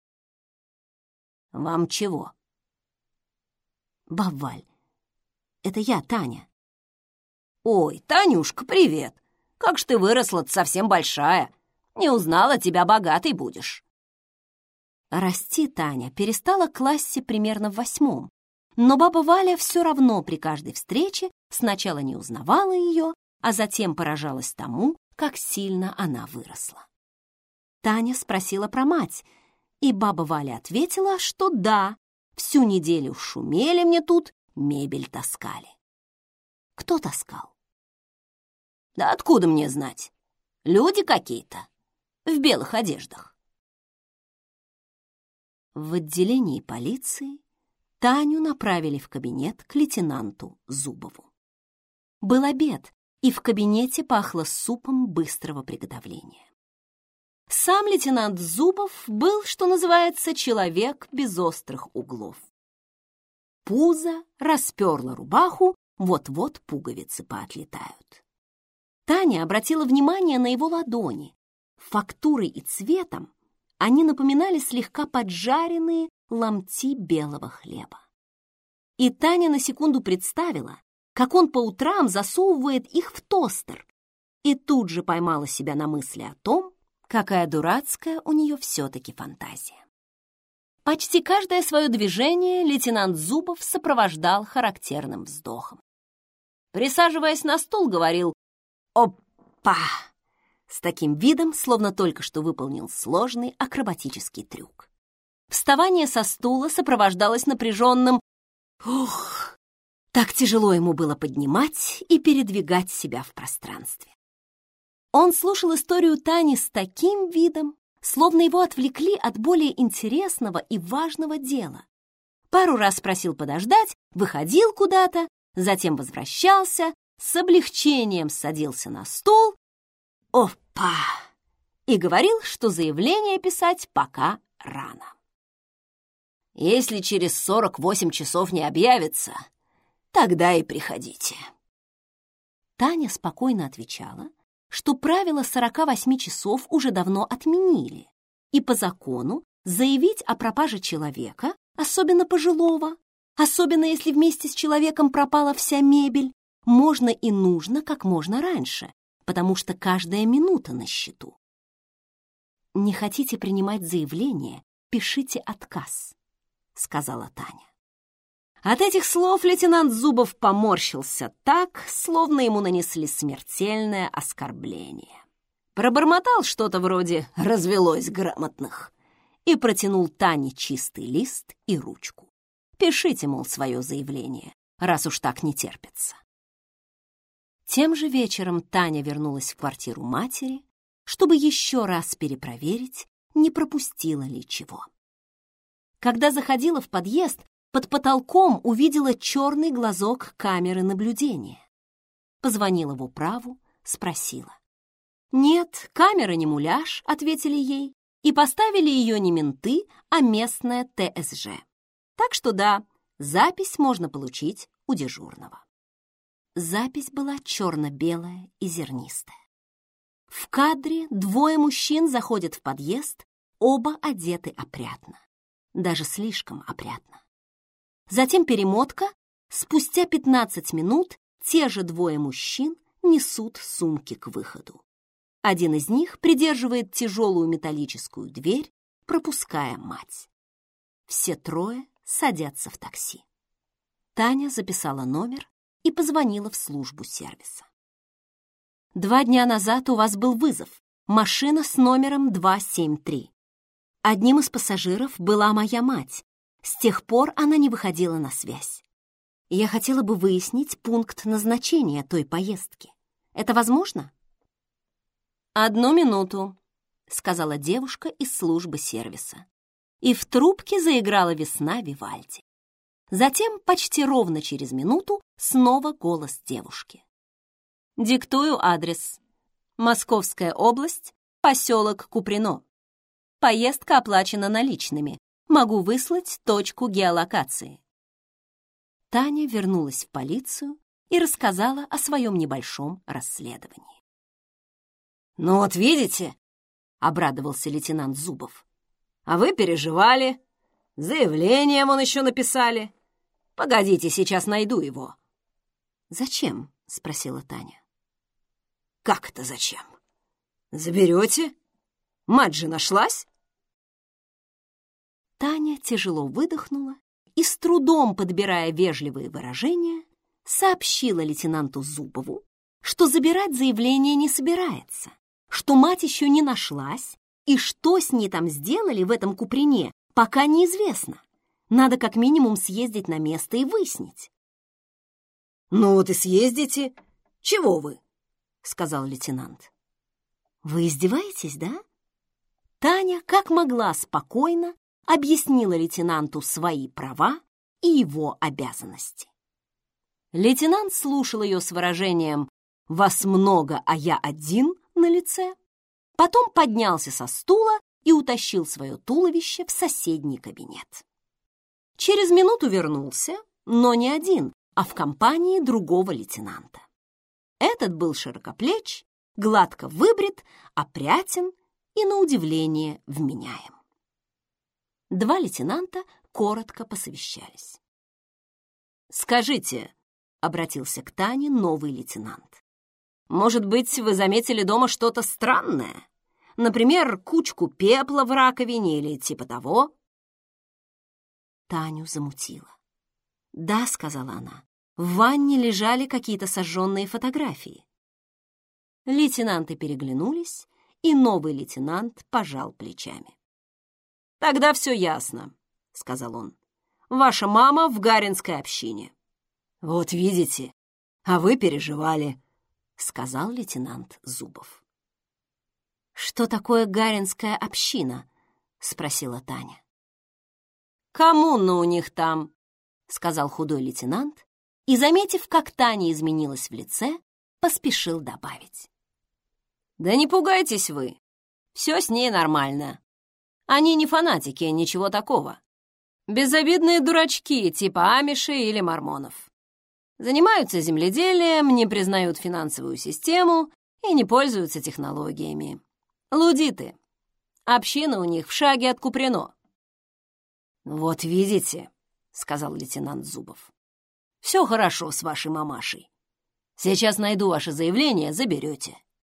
Speaker 1: «Вам чего?» «Баб Валь, это я, Таня». «Ой, Танюшка, привет! Как ж ты выросла-то совсем большая! Не узнала, тебя богатой будешь!» Расти Таня перестала в классе примерно в восьмом, но баба Валя все равно при каждой встрече сначала не узнавала ее, а затем поражалась тому, как сильно она выросла. Таня спросила про мать, и баба Валя ответила, что да, всю неделю шумели мне тут, мебель таскали. Кто таскал? Да откуда мне знать? Люди какие-то, в белых одеждах. В отделении полиции Таню направили в кабинет к лейтенанту Зубову. Был обед, и в кабинете пахло супом быстрого приготовления. Сам лейтенант Зубов был, что называется, человек без острых углов. Пузо расперла рубаху, вот-вот пуговицы поотлетают. Таня обратила внимание на его ладони. Фактурой и цветом они напоминали слегка поджаренные ломти белого хлеба. И Таня на секунду представила, как он по утрам засовывает их в тостер, и тут же поймала себя на мысли о том, какая дурацкая у нее все-таки фантазия. Почти каждое свое движение лейтенант Зубов сопровождал характерным вздохом. Присаживаясь на стул, говорил «Опа!» с таким видом, словно только что выполнил сложный акробатический трюк. Вставание со стула сопровождалось напряженным «Ух!». Так тяжело ему было поднимать и передвигать себя в пространстве. Он слушал историю Тани с таким видом, словно его отвлекли от более интересного и важного дела. Пару раз просил подождать, выходил куда-то, затем возвращался, с облегчением садился на стул, опа, и говорил, что заявление писать пока рано. «Если через сорок восемь часов не объявится, тогда и приходите». Таня спокойно отвечала, что правило сорока восьми часов уже давно отменили, и по закону заявить о пропаже человека, особенно пожилого, особенно если вместе с человеком пропала вся мебель, можно и нужно как можно раньше, потому что каждая минута на счету. «Не хотите принимать заявление? Пишите отказ», — сказала Таня. От этих слов лейтенант Зубов поморщился так, словно ему нанесли смертельное оскорбление. Пробормотал что-то вроде «развелось грамотных» и протянул Тане чистый лист и ручку. «Пишите, мол, свое заявление, раз уж так не терпится». Тем же вечером Таня вернулась в квартиру матери, чтобы еще раз перепроверить, не пропустила ли чего. Когда заходила в подъезд, под потолком увидела черный глазок камеры наблюдения. Позвонила в управу, спросила. «Нет, камера не муляж», — ответили ей, и поставили ее не менты, а местная Тэ Эс Жэ. Так что да, запись можно получить у дежурного. Запись была черно-белая и зернистая. В кадре двое мужчин заходят в подъезд, оба одеты опрятно, даже слишком опрятно. Затем перемотка, спустя пятнадцать минут те же двое мужчин несут сумки к выходу. Один из них придерживает тяжелую металлическую дверь, пропуская мать. Все трое садятся в такси. Таня записала номер и позвонила в службу сервиса. «Два дня назад у вас был вызов. Машина с номером два семь три. Одним из пассажиров была моя мать. С тех пор она не выходила на связь. Я хотела бы выяснить пункт назначения той поездки. Это возможно?» «Одну минуту», — сказала девушка из службы сервиса. И в трубке заиграла «Весна Вивальди». Затем, почти ровно через минуту, снова голос девушки. «Диктую адрес. Московская область, поселок Куприно. Поездка оплачена наличными. Могу выслать точку геолокации». Таня вернулась в полицию и рассказала о своем небольшом расследовании. «Ну вот видите», — обрадовался лейтенант Зубов, «а вы переживали, заявление вон еще написали. Погодите, сейчас найду его». «Зачем?» — спросила Таня. «Как это зачем? Заберете? Мать же нашлась». Таня тяжело выдохнула и, с трудом подбирая вежливые выражения, сообщила лейтенанту Зубову, что забирать заявление не собирается, что мать еще не нашлась, и что с ней там сделали в этом Куприне, пока неизвестно. Надо как минимум съездить на место и выяснить. «Ну вот и съездите. Чего вы?» — сказал лейтенант. «Вы издеваетесь, да?» Таня, как могла спокойно, объяснила лейтенанту свои права и его обязанности. Лейтенант слушал ее с выражением «Вас много, а я один» на лице, потом поднялся со стула и утащил свое туловище в соседний кабинет. Через минуту вернулся, но не один, а в компании другого лейтенанта. Этот был широкоплеч, гладко выбрит, опрятен и, на удивление, вменяем. Два лейтенанта коротко посовещались. «Скажите», — обратился к Тане новый лейтенант, «может быть, вы заметили дома что-то странное? Например, кучку пепла в раковине или типа того?» Таню замутило. «Да», — сказала она, — «в ванне лежали какие-то сожженные фотографии». Лейтенанты переглянулись, и новый лейтенант пожал плечами. «Тогда все ясно», — сказал он. «Ваша мама в гаринской общине». «Вот видите, а вы переживали», — сказал лейтенант Зубов. «Что такое гаринская община?» — спросила Таня. «Коммуна у них там», — сказал худой лейтенант, и, заметив, как Таня изменилась в лице, поспешил добавить. «Да не пугайтесь вы, все с ней нормально. Они не фанатики, ничего такого. Безобидные дурачки типа амишей или мормонов. Занимаются земледелием, не признают финансовую систему и не пользуются технологиями. Лудиты. Община у них в шаге от Куприно». «Вот видите», — сказал лейтенант Зубов, — «все хорошо с вашей мамашей. Сейчас найду ваше заявление, заберете.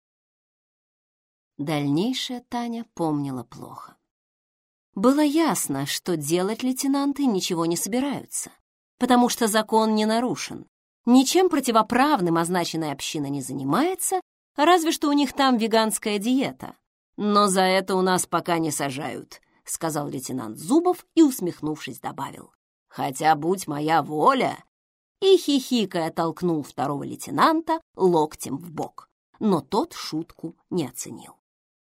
Speaker 1: Дальнейшее Таня помнила плохо. Было ясно, что делать лейтенанты ничего не собираются, потому что закон не нарушен. Ничем противоправным означенная община не занимается, разве что у них там веганская диета. Но за это у нас пока не сажают, сказал лейтенант Зубов и, усмехнувшись, добавил: хотя, будь моя воля, и, хихикая, толкнул второго лейтенанта локтем в бок, но тот шутку не оценил.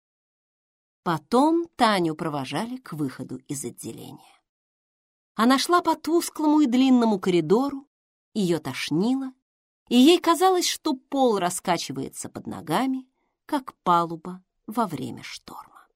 Speaker 1: Потом Таню провожали к выходу из отделения. Она шла по тусклому и длинному коридору, ее тошнило, и ей казалось, что пол раскачивается под ногами, как палуба во время шторма.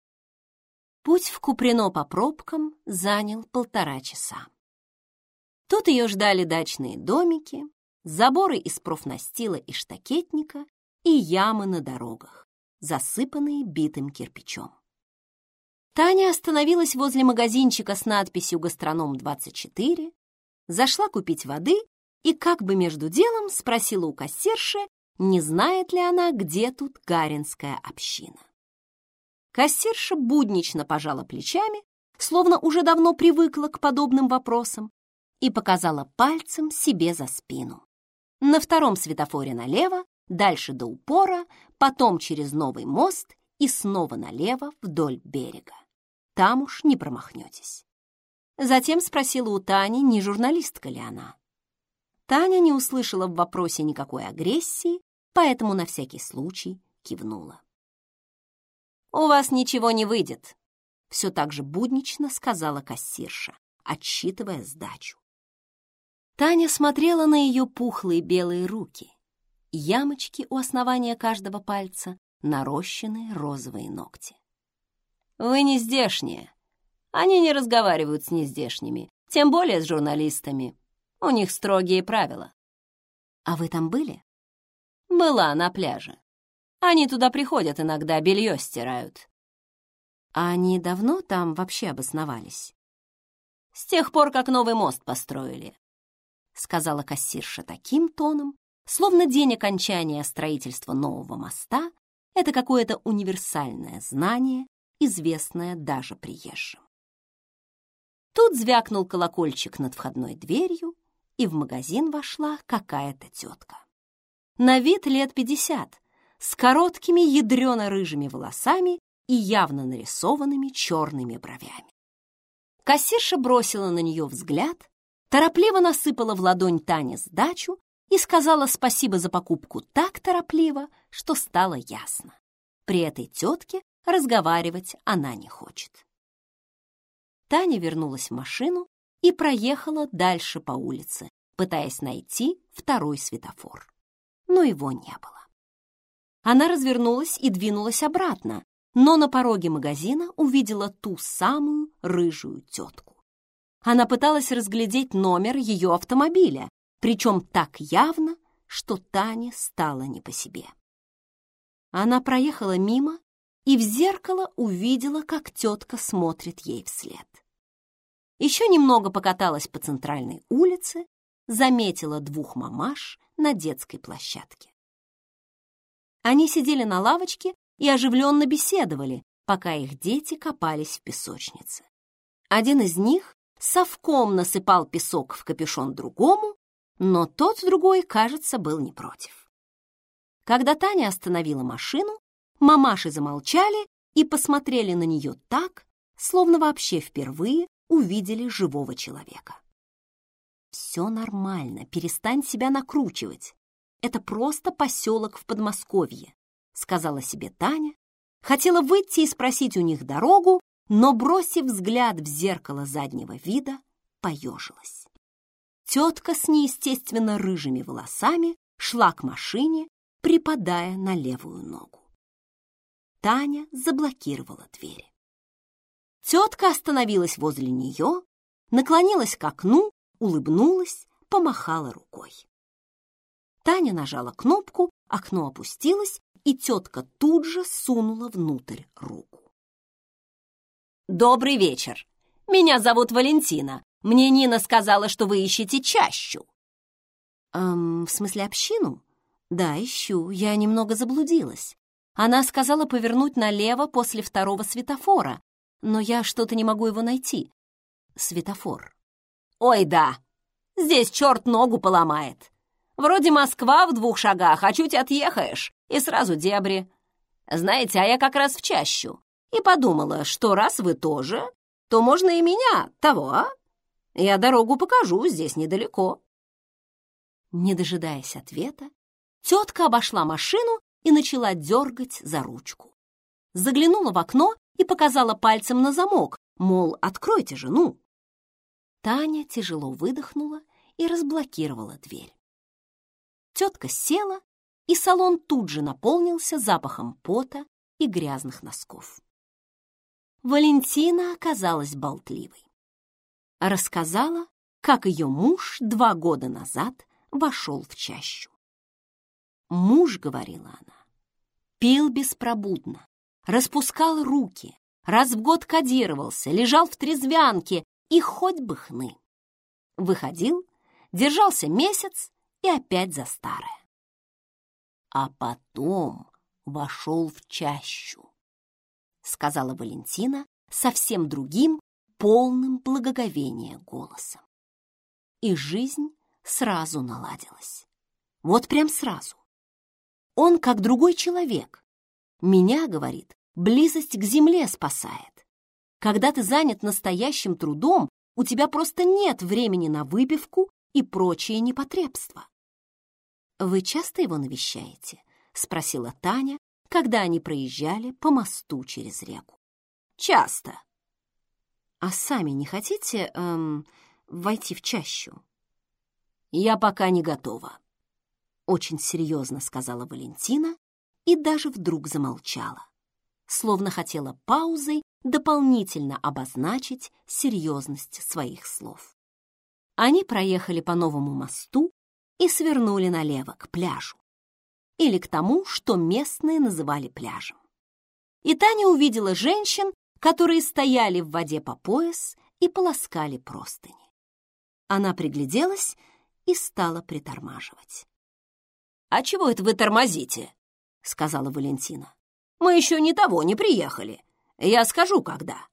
Speaker 1: Путь в Куприно по пробкам занял полтора часа. Тут ее ждали дачные домики, заборы из профнастила и штакетника и ямы на дорогах, засыпанные битым кирпичом. Таня остановилась возле магазинчика с надписью «Гастроном двадцать четыре», зашла купить воды и как бы между делом спросила у кассирши, не знает ли она, где тут гаринская община. Кассирша буднично пожала плечами, словно уже давно привыкла к подобным вопросам, и показала пальцем себе за спину. На втором светофоре налево, дальше до упора, потом через новый мост и снова налево вдоль берега. Там уж не промахнетесь. Затем спросила у Тани, не журналистка ли она. Таня не услышала в вопросе никакой агрессии, поэтому на всякий случай кивнула. «У вас ничего не выйдет», — все так же буднично сказала кассирша, отсчитывая сдачу. Таня смотрела на ее пухлые белые руки. Ямочки у основания каждого пальца, нарощенные розовые ногти. «Вы не здешние. Они не разговаривают с нездешними, тем более с журналистами. У них строгие правила». «А вы там были?» «Была на пляже. Они туда приходят иногда, белье стирают». «А они давно там вообще обосновались?» «С тех пор, как новый мост построили», — сказала кассирша таким тоном, словно день окончания строительства нового моста — это какое-то универсальное знание, известное даже приезжим. Тут звякнул колокольчик над входной дверью, и в магазин вошла какая-то тетка. На вид лет пятьдесят, с короткими ядрено-рыжими волосами и явно нарисованными черными бровями. Кассирша бросила на нее взгляд, торопливо насыпала в ладонь Тане сдачу и сказала спасибо за покупку так торопливо, что стало ясно. При этой тетке разговаривать она не хочет. Таня вернулась в машину и проехала дальше по улице, пытаясь найти второй светофор. Но его не было. Она развернулась и двинулась обратно, но на пороге магазина увидела ту самую рыжую тетку. Она пыталась разглядеть номер ее автомобиля, причем так явно, что Тане стало не по себе. Она проехала мимо и в зеркало увидела, как тетка смотрит ей вслед. Еще немного покаталась по центральной улице, заметила двух мамаш на детской площадке. Они сидели на лавочке и оживленно беседовали, пока их дети копались в песочнице. Один из них совком насыпал песок в капюшон другому, но тот другой, кажется, был не против. Когда Таня остановила машину, мамаши замолчали и посмотрели на нее так, словно вообще впервые увидели живого человека. «Все нормально, перестань себя накручивать. Это просто поселок в Подмосковье», — сказала себе Таня. Хотела выйти и спросить у них дорогу, но, бросив взгляд в зеркало заднего вида, поежилась. Тетка с неестественно рыжими волосами шла к машине, припадая на левую ногу. Таня заблокировала двери. Тетка остановилась возле нее, наклонилась к окну, улыбнулась, помахала рукой. Таня нажала кнопку, окно опустилось, и тетка тут же сунула внутрь руку. «Добрый вечер. Меня зовут Валентина. Мне Нина сказала, что вы ищете чащу». «Эм, в смысле общину? Да, ищу. Я немного заблудилась. Она сказала повернуть налево после второго светофора, но я что-то не могу его найти. Светофор. Ой, да, здесь черт ногу поломает. Вроде Москва в двух шагах, а чуть отъехаешь, и сразу дебри. Знаете, а я как раз в чащу. И подумала, что раз вы тоже, то можно и меня, того, а? Я дорогу покажу, здесь недалеко. Не дожидаясь ответа, тетка обошла машину и начала дергать за ручку. Заглянула в окно и показала пальцем на замок, мол, откройте же, ну. Таня тяжело выдохнула и разблокировала дверь. Тетка села, и салон тут же наполнился запахом пота и грязных носков. Валентина оказалась болтливой. Рассказала, как ее муж два года назад вошел в чащу. Муж, говорила она, пил беспробудно, распускал руки, раз в год кодировался, лежал в трезвянке и хоть бы хны. Выходил, держался месяц и опять за старое. А потом вошел в чащу, сказала Валентина совсем другим, полным благоговения голосом. И жизнь сразу наладилась. Вот прям сразу. Он как другой человек. Меня, говорит, близость к земле спасает. Когда ты занят настоящим трудом, у тебя просто нет времени на выпивку и прочие непотребства. «Вы часто его навещаете?» — спросила Таня, когда они проезжали по мосту через реку. «Часто». «А сами не хотите эм, войти в чащу?» «Я пока не готова», — очень серьезно сказала Валентина и даже вдруг замолчала, словно хотела паузой дополнительно обозначить серьезность своих слов. Они проехали по новому мосту и свернули налево к пляжу, или к тому, что местные называли пляжем. И Таня увидела женщин, которые стояли в воде по пояс и полоскали простыни. Она пригляделась и стала притормаживать. «А чего это вы тормозите?» — сказала Валентина. «Мы еще ни того не приехали. Я скажу, когда».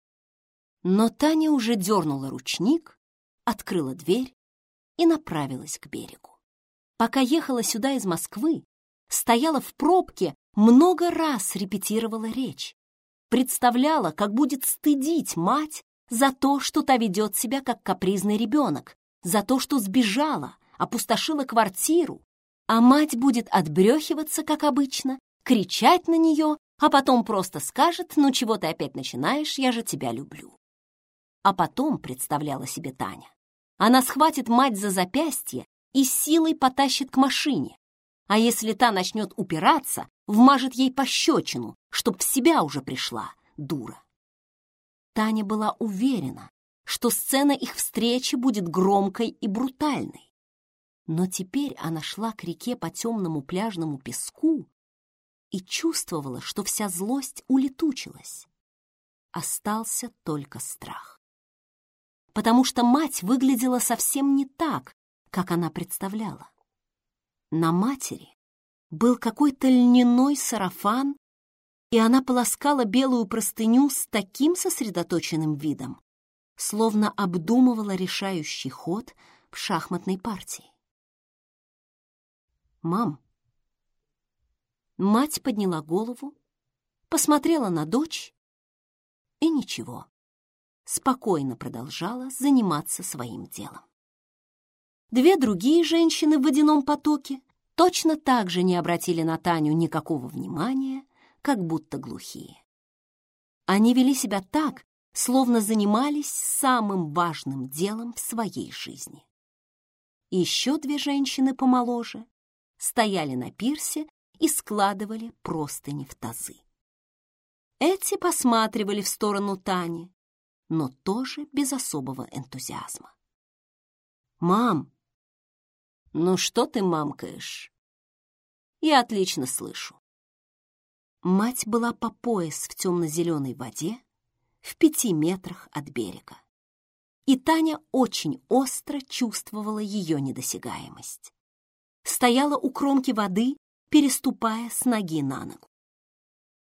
Speaker 1: Но Таня уже дернула ручник, открыла дверь и направилась к берегу. Пока ехала сюда из Москвы, стояла в пробке, много раз репетировала речь. Представляла, как будет стыдить мать за то, что та ведет себя как капризный ребенок, за то, что сбежала, опустошила квартиру, а мать будет отбрехиваться, как обычно, кричать на нее, а потом просто скажет: «Ну чего ты опять начинаешь, я же тебя люблю». А потом, представляла себе Таня, она схватит мать за запястье и силой потащит к машине, а если та начнет упираться, вмажет ей пощечину, чтоб в себя уже пришла, дура. Таня была уверена, что сцена их встречи будет громкой и брутальной. Но теперь она шла к реке по темному пляжному песку и чувствовала, что вся злость улетучилась. Остался только страх. Потому что мать выглядела совсем не так, как она представляла. На матери был какой-то льняной сарафан, и она полоскала белую простыню с таким сосредоточенным видом, словно обдумывала решающий ход в шахматной партии. «Мам!» Мать подняла голову, посмотрела на дочь и ничего, спокойно продолжала заниматься своим делом. Две другие женщины в водяном потоке точно так же не обратили на Таню никакого внимания, как будто глухие. Они вели себя так, словно занимались самым важным делом в своей жизни. Еще две женщины помоложе стояли на пирсе и складывали простыни в тазы. Эти посматривали в сторону Тани, но тоже без особого энтузиазма. «Мам!» «Ну что ты мамкаешь?» «Я отлично слышу». Мать была по пояс в темно-зеленой воде, в пяти метрах от берега. И Таня очень остро чувствовала ее недосягаемость. Стояла у кромки воды, переступая с ноги на ногу.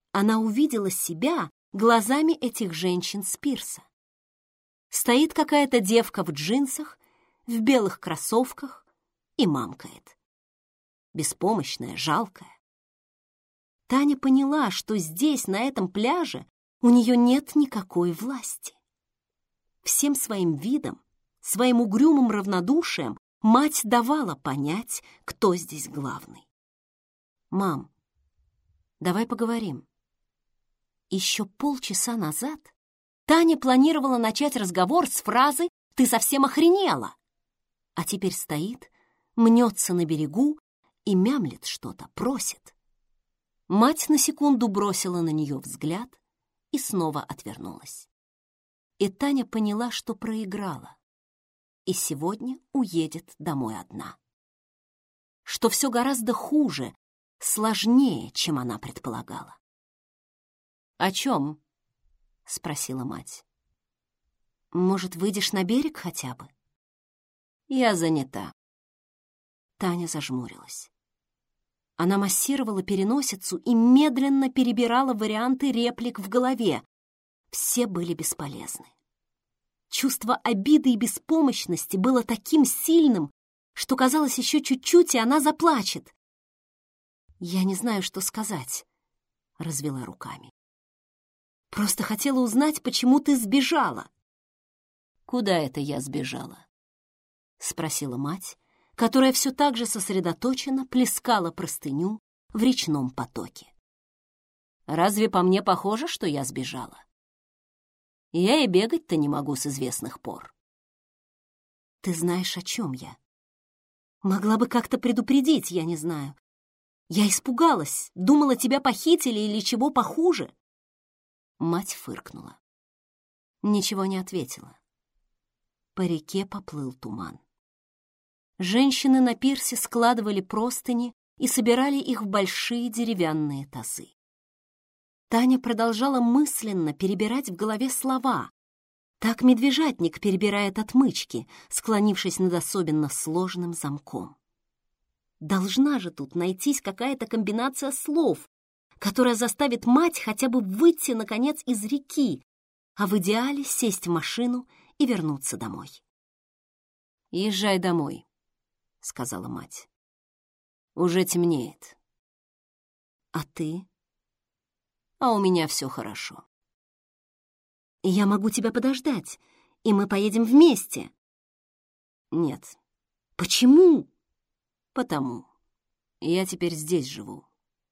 Speaker 1: она увидела себя глазами этих женщин с пирса. Стоит какая-то девка в джинсах, в белых кроссовках и мамкает. Беспомощная, жалкая. Таня поняла, что здесь, на этом пляже, у нее нет никакой власти. Всем своим видом, своим угрюмым равнодушием мать давала понять, кто здесь главный. «Мам, давай поговорим». Еще полчаса назад Таня планировала начать разговор с фразы «Ты совсем охренела!», а теперь стоит, мнется на берегу и мямлит что-то, просит. Мать на секунду бросила на нее взгляд и снова отвернулась. И Таня поняла, что проиграла, и сегодня уедет домой одна. Что все гораздо хуже, сложнее, чем она предполагала. «О чем?» — спросила мать. «Может, выйдешь на берег хотя бы?» «Я занята». Таня зажмурилась. Она массировала переносицу и медленно перебирала варианты реплик в голове. Все были бесполезны. Чувство обиды и беспомощности было таким сильным, что казалось, еще чуть-чуть, и она заплачет. «Я не знаю, что сказать», — развела руками. «Просто хотела узнать, почему ты сбежала». «Куда это я сбежала?» — спросила мать, которая все так же сосредоточенно плескала простыню в речном потоке. «Разве по мне похоже, что я сбежала? Я и бегать-то не могу с известных пор». «Ты знаешь, о чем я? Могла бы как-то предупредить, я не знаю. Я испугалась, думала, тебя похитили или чего похуже». Мать фыркнула. Ничего не ответила. По реке поплыл туман. Женщины на пирсе складывали простыни и собирали их в большие деревянные тазы. Таня продолжала мысленно перебирать в голове слова. Так медвежатник перебирает отмычки, склонившись над особенно сложным замком. Должна же тут найтись какая-то комбинация слов, которая заставит мать хотя бы выйти, наконец, из реки, а в идеале сесть в машину и вернуться домой. «Езжай домой», — сказала мать. «Уже темнеет». «А ты?» «А у меня все хорошо». «Я могу тебя подождать, и мы поедем вместе». «Нет». «Почему?» «Потому. Я теперь здесь живу».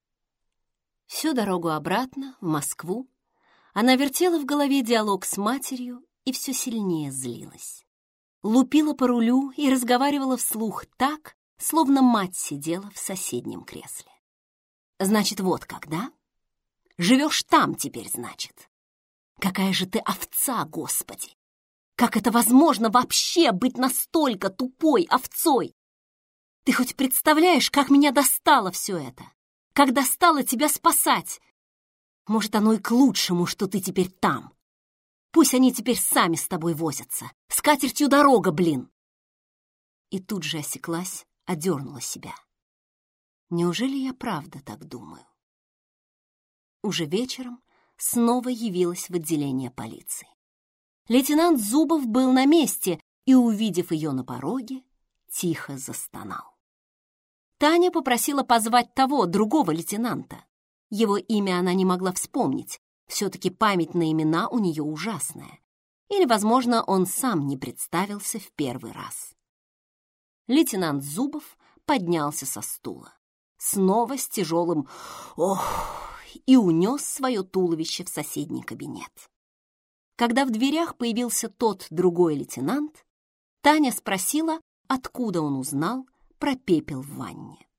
Speaker 1: Всю дорогу обратно, в Москву, она вертела в голове диалог с матерью и все сильнее злилась. Лупила по рулю и разговаривала вслух так, словно мать сидела в соседнем кресле. «Значит, вот как, да? Живешь там теперь, значит? Какая же ты овца, Господи! Как это возможно вообще быть настолько тупой овцой? Ты хоть представляешь, как меня достало все это? Как достало тебя спасать? Может, оно и к лучшему, что ты теперь там. Пусть они теперь сами с тобой возятся. С катертью дорога, блин!» И тут же осеклась, одернула себя. Неужели я правда так думаю? Уже вечером снова явилась в отделение полиции. Лейтенант Зубов был на месте и, увидев ее на пороге, тихо застонал. Таня попросила позвать того, другого лейтенанта. Его имя она не могла вспомнить. Все-таки память на имена у нее ужасная. Или, возможно, он сам не представился в первый раз. Лейтенант Зубов поднялся со стула. Снова с тяжелым «ох» и унес свое туловище в соседний кабинет. Когда в дверях появился тот другой лейтенант, Таня спросила, откуда он узнал про пепел в ванне.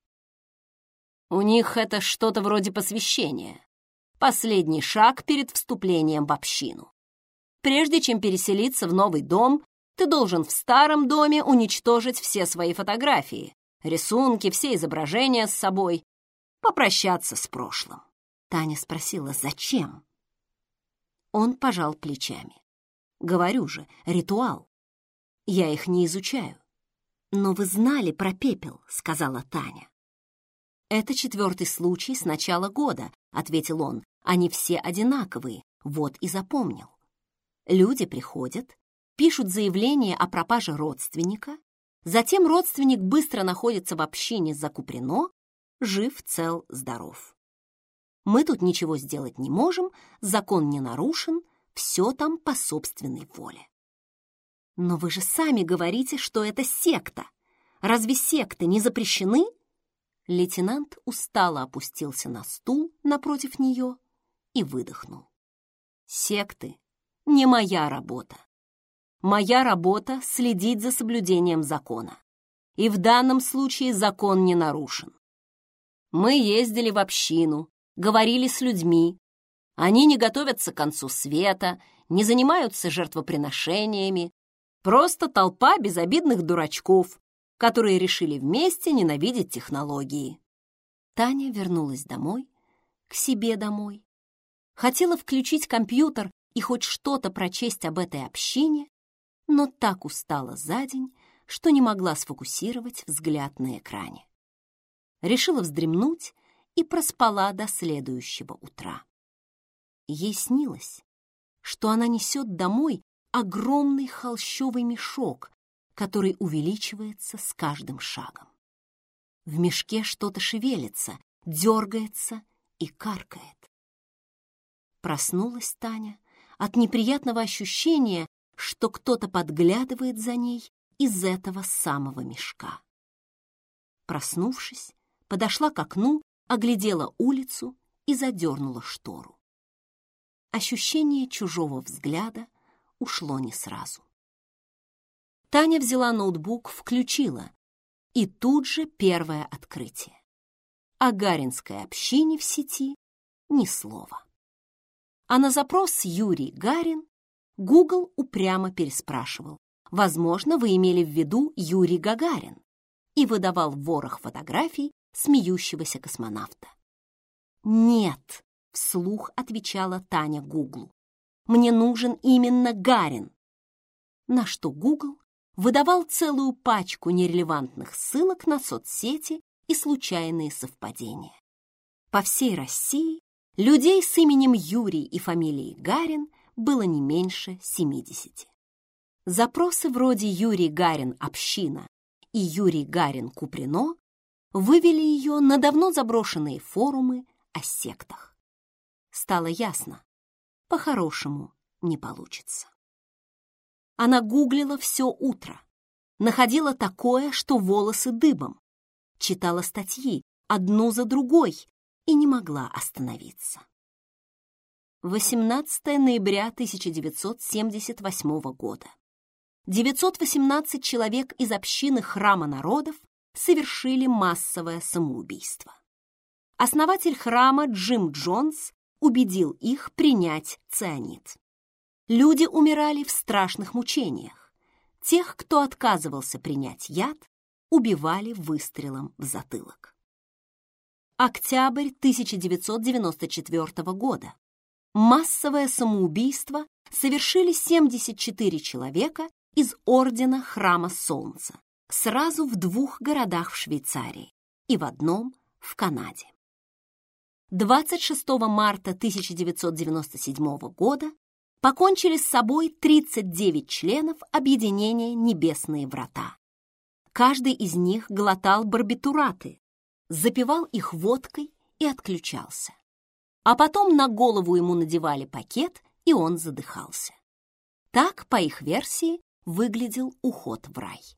Speaker 1: «У них это что-то вроде посвящения. Последний шаг перед вступлением в общину. Прежде чем переселиться в новый дом, ты должен в старом доме уничтожить все свои фотографии, рисунки, все изображения с собой, попрощаться с прошлым». Таня спросила, зачем? Он пожал плечами. «Говорю же, ритуал. Я их не изучаю». «Но вы знали про пепел», — сказала Таня. «Это четвертый случай с начала года», — ответил он, Они все одинаковые, вот и запомнил. Люди приходят, пишут заявление о пропаже родственника, затем родственник быстро находится в общине за Куприно, жив, цел, здоров. Мы тут ничего сделать не можем, закон не нарушен, все там по собственной воле. Но вы же сами говорите, что это секта. Разве секты не запрещены? Лейтенант устало опустился на стул напротив нее и выдохнул. Секты — не моя работа. Моя работа — следить за соблюдением закона. И в данном случае закон не нарушен. Мы ездили в общину, говорили с людьми. Они не готовятся к концу света, не занимаются жертвоприношениями. Просто толпа безобидных дурачков, которые решили вместе ненавидеть технологии. Таня вернулась домой, к себе домой. Хотела включить компьютер и хоть что-то прочесть об этой общине, но так устала за день, что не могла сфокусировать взгляд на экране. Решила вздремнуть и проспала до следующего утра. Ей снилось, что она несет домой огромный холщовый мешок, который увеличивается с каждым шагом. В мешке что-то шевелится, дергается и каркает. Проснулась Таня от неприятного ощущения, что кто-то подглядывает за ней из этого самого мешка. Проснувшись, подошла к окну, оглядела улицу и задернула штору. Ощущение чужого взгляда ушло не сразу. Таня взяла ноутбук, включила, и тут же первое открытие. О Гаринской общине в сети ни слова. А на запрос «Юрий Гарин» Google упрямо переспрашивал: «Возможно, вы имели в виду Юрий Гагарин», и выдавал ворох фотографий смеющегося космонавта. «Нет», — вслух отвечала Таня Гуглу, «мне нужен именно Гарин», на что Google выдавал целую пачку нерелевантных ссылок на соцсети и случайные совпадения. По всей России людей с именем Юрий и фамилией Гарин было не меньше семидесяти. Запросы вроде «Юрий Гарин община» и «Юрий Гарин Куприно» вывели ее на давно заброшенные форумы о сектах. Стало ясно, по-хорошему не получится. Она гуглила все утро, находила такое, что волосы дыбом, читала статьи одну за другой и не могла остановиться. восемнадцатого ноября тысяча девятьсот семьдесят восьмого года. девятьсот восемнадцать человек из общины Храма народов совершили массовое самоубийство. Основатель храма Джим Джонс убедил их принять цианид. Люди умирали в страшных мучениях. Тех, кто отказывался принять яд, убивали выстрелом в затылок. Октябрь тысяча девятьсот девяносто четвёртого года. Массовое самоубийство совершили семьдесят четыре человека из Ордена Храма Солнца сразу в двух городах в Швейцарии и в одном в Канаде. двадцать шестого марта тысяча девятьсот девяносто седьмого года покончили с собой тридцать девять членов объединения «Небесные врата». Каждый из них глотал барбитураты, запивал их водкой и отключался. А потом на голову ему надевали пакет, и он задыхался. Так, по их версии, выглядел уход в рай.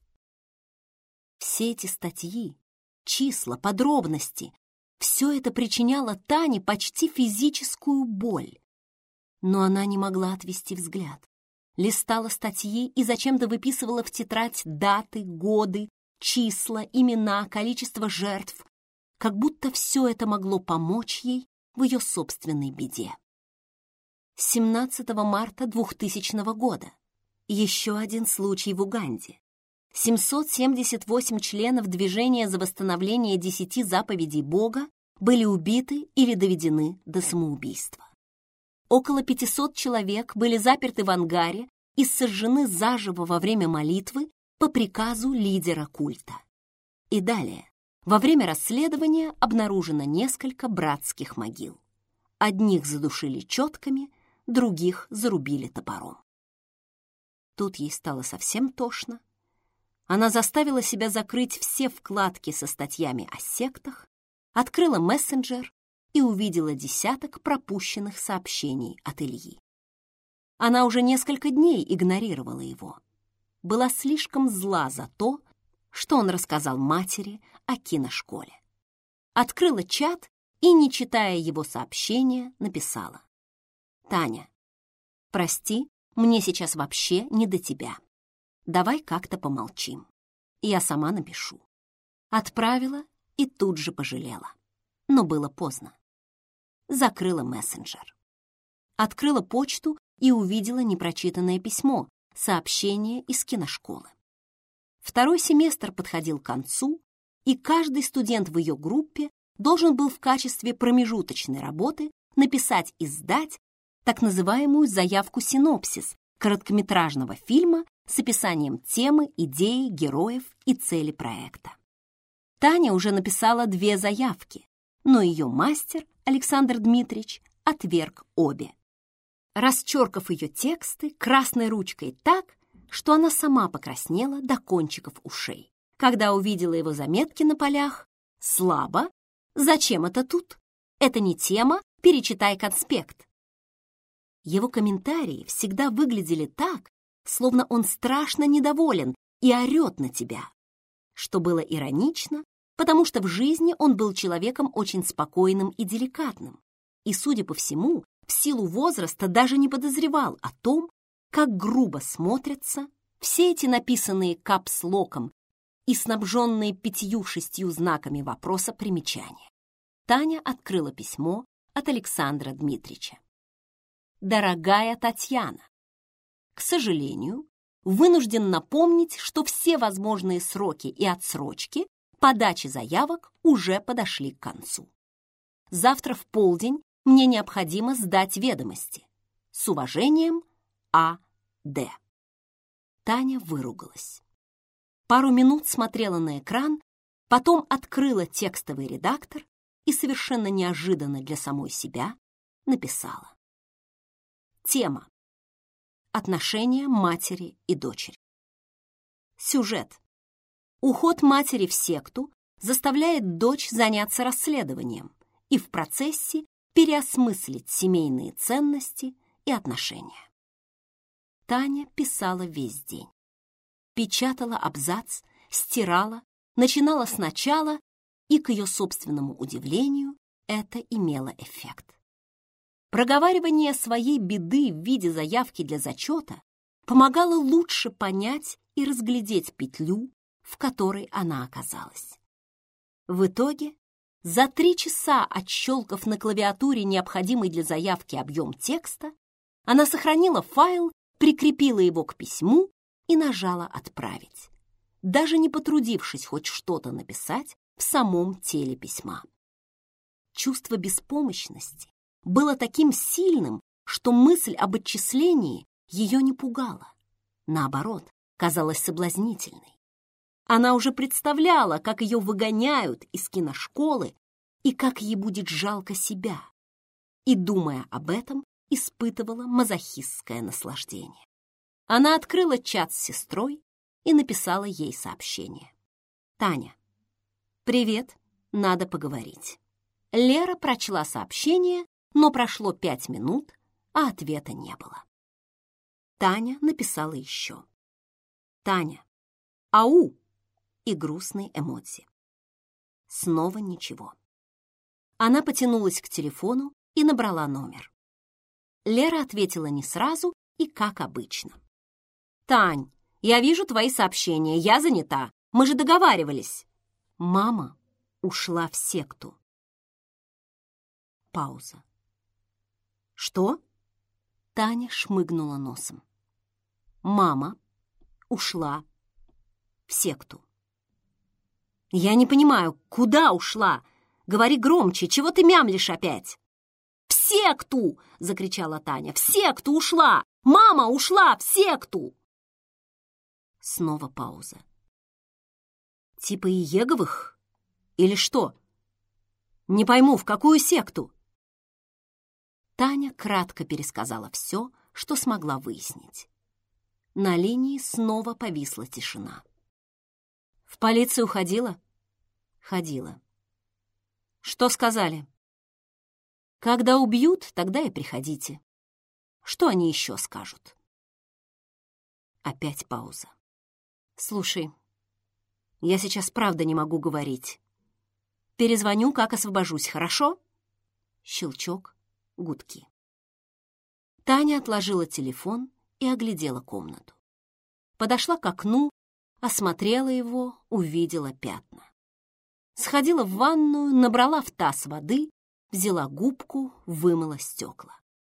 Speaker 1: Все эти статьи, числа, подробности — все это причиняло Тане почти физическую боль. Но она не могла отвести взгляд. Листала статьи и зачем-то выписывала в тетрадь даты, годы, числа, имена, количество жертв, как будто все это могло помочь ей в ее собственной беде. семнадцатого марта двухтысячного года. Еще один случай в Уганде. семьсот семьдесят восемь членов движения за восстановление десяти заповедей Бога были убиты или доведены до самоубийства. Около пятисот человек были заперты в ангаре и сожжены заживо во время молитвы по приказу лидера культа. И далее. Во время расследования обнаружено несколько братских могил. Одних задушили четками, других зарубили топором. Тут ей стало совсем тошно. Она заставила себя закрыть все вкладки со статьями о сектах, открыла мессенджер и увидела десяток пропущенных сообщений от Ильи. Она уже несколько дней игнорировала его. Была слишком зла за то, что он рассказал матери о киношколе. Открыла чат и, не читая его сообщения, написала: «Таня, прости, мне сейчас вообще не до тебя. Давай как-то помолчим. Я сама напишу». Отправила и тут же пожалела. Но было поздно. Закрыла мессенджер. Открыла почту и увидела непрочитанное письмо, сообщение из киношколы. Второй семестр подходил к концу, и каждый студент в ее группе должен был в качестве промежуточной работы написать и сдать так называемую заявку-синопсис короткометражного фильма с описанием темы, идеи, героев и цели проекта. Таня уже написала две заявки, но ее мастер, Александр Дмитриевич, отверг обе, расчеркав ее тексты красной ручкой так, что она сама покраснела до кончиков ушей. Когда увидела его заметки на полях: «Слабо? Зачем это тут? Это не тема, перечитай конспект». Его комментарии всегда выглядели так, словно он страшно недоволен и орет на тебя, что было иронично, потому что в жизни он был человеком очень спокойным и деликатным, и, судя по всему, в силу возраста даже не подозревал о том, как грубо смотрятся все эти написанные капслоком и снабженные пятью-шестью знаками вопроса примечания. Таня открыла письмо от Александра Дмитриевича. «Дорогая Татьяна, к сожалению, вынужден напомнить, что все возможные сроки и отсрочки подачи заявок уже подошли к концу. Завтра в полдень мне необходимо сдать ведомости. С уважением, А. Д». Таня выругалась. Пару минут смотрела на экран, потом открыла текстовый редактор и совершенно неожиданно для самой себя написала. Тема: отношения матери и дочери. Сюжет: уход матери в секту заставляет дочь заняться расследованием и в процессе переосмыслить семейные ценности и отношения. Таня писала весь день. Печатала абзац, стирала, начинала сначала, и, к ее собственному удивлению, это имело эффект. Проговаривание своей беды в виде заявки для зачета помогало лучше понять и разглядеть петлю, в которой она оказалась. В итоге, за три часа отщелкав на клавиатуре необходимый для заявки объем текста, она сохранила файл, прикрепила его к письму и нажала «Отправить», даже не потрудившись хоть что-то написать в самом теле письма. Чувство беспомощности было таким сильным, что мысль об отчислении ее не пугала. Наоборот, казалась соблазнительной. Она уже представляла, как ее выгоняют из киношколы и как ей будет жалко себя. И, думая об этом, испытывала мазохистское наслаждение. Она открыла чат с сестрой и написала ей сообщение. «Таня, привет, надо поговорить». Лера прочла сообщение, но прошло пять минут, а ответа не было. Таня написала еще. «Таня, ау!» и грустные эмодзи. Снова ничего. Она потянулась к телефону и набрала номер. Лера ответила не сразу и как обычно. «Тань, я вижу твои сообщения, я занята. Мы же договаривались». Мама ушла в секту. Пауза. «Что?» Таня шмыгнула носом. «Мама ушла в секту». «Я не понимаю, куда ушла? Говори громче, чего ты мямлишь опять?» «В секту!» — закричала Таня. «В секту ушла! Мама ушла в секту!» Снова пауза. «Типа Иеговых? Или что? Не пойму, в какую секту?» Таня кратко пересказала все, что смогла выяснить. На линии снова повисла тишина. «В полицию ходила?» «Ходила». «Что сказали?» «Когда убьют, тогда и приходите. Что они еще скажут?» Опять пауза. «Слушай, я сейчас правда не могу говорить. Перезвоню, как освобожусь, хорошо?» Щелчок, гудки. Таня отложила телефон и оглядела комнату. Подошла к окну, осмотрела его, увидела пятна. Сходила в ванную, набрала в таз воды, взяла губку, вымыла стекла.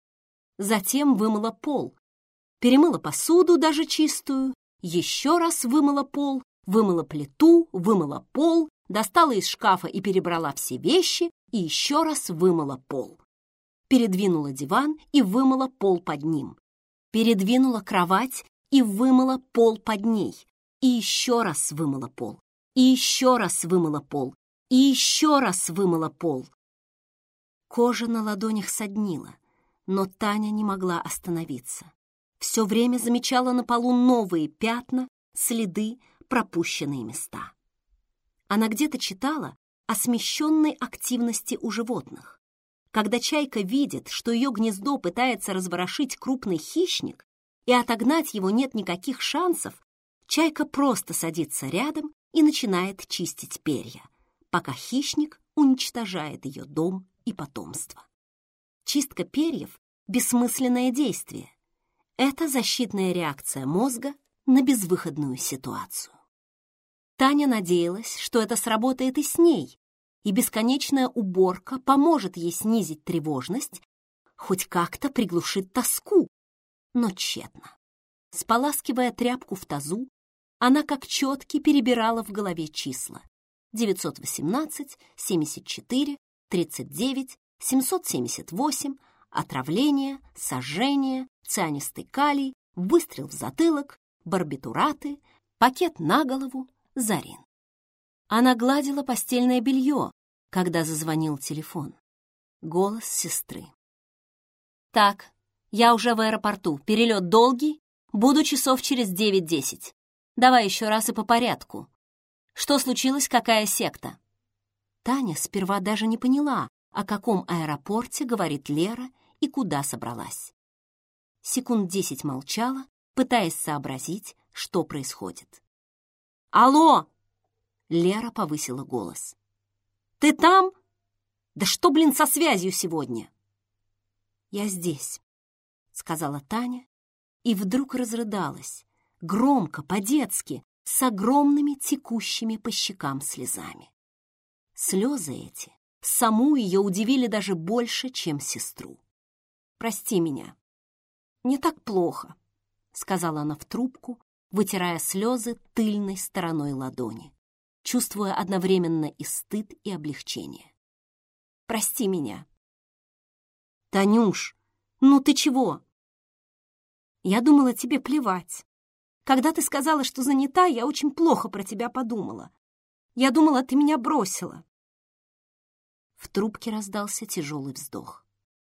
Speaker 1: Затем вымыла пол, перемыла посуду, даже чистую, еще раз вымыла пол, вымыла плиту, вымыла пол, достала из шкафа и перебрала все вещи и еще раз вымыла пол. Передвинула диван и вымыла пол под ним. Передвинула кровать и вымыла пол под ней. И еще раз вымыла пол. И еще раз вымыла пол. И еще раз вымыла пол. Кожа на ладонях соднила, но Таня не могла остановиться. Все время замечала на полу новые пятна, следы, пропущенные места. Она где-то читала о смещенной активности у животных. Когда чайка видит, что ее гнездо пытается разворошить крупный хищник, и отогнать его нет никаких шансов, чайка просто садится рядом и начинает чистить перья, пока хищник уничтожает ее дом и потомство. Чистка перьев — бессмысленное действие. Это защитная реакция мозга на безвыходную ситуацию. Таня надеялась, что это сработает и с ней, и бесконечная уборка поможет ей снизить тревожность, хоть как-то приглушит тоску, но тщетно. Споласкивая тряпку в тазу, она как четки перебирала в голове числа: девятьсот восемнадцать, семьдесят четыре, тридцать девять, семьсот семьдесят восемь, отравление, сожжение, цианистый калий, выстрел в затылок, барбитураты, пакет на голову, Зарин. Она гладила постельное белье, когда зазвонил телефон. Голос сестры. «Так, я уже в аэропорту. Перелет долгий. Буду часов через девять-десять. Давай еще раз и по порядку. Что случилось, какая секта?» Таня сперва даже не поняла, о каком аэропорте говорит Лера и куда собралась. Секунд десять молчала, пытаясь сообразить, что происходит. «Алло!» — Лера повысила голос. «Ты там? Да что, блин, со связью сегодня?» «Я здесь», — сказала Таня, и вдруг разрыдалась, громко, по-детски, с огромными текущими по щекам слезами. Слезы эти саму ее удивили даже больше, чем сестру. «Прости меня, мне так плохо», — сказала она в трубку, вытирая слезы тыльной стороной ладони, чувствуя одновременно и стыд, и облегчение. «Прости меня». «Танюш, ну ты чего?» «Я думала, тебе плевать. Когда ты сказала, что занята, я очень плохо про тебя подумала. Я думала, ты меня бросила». В трубке раздался тяжелый вздох.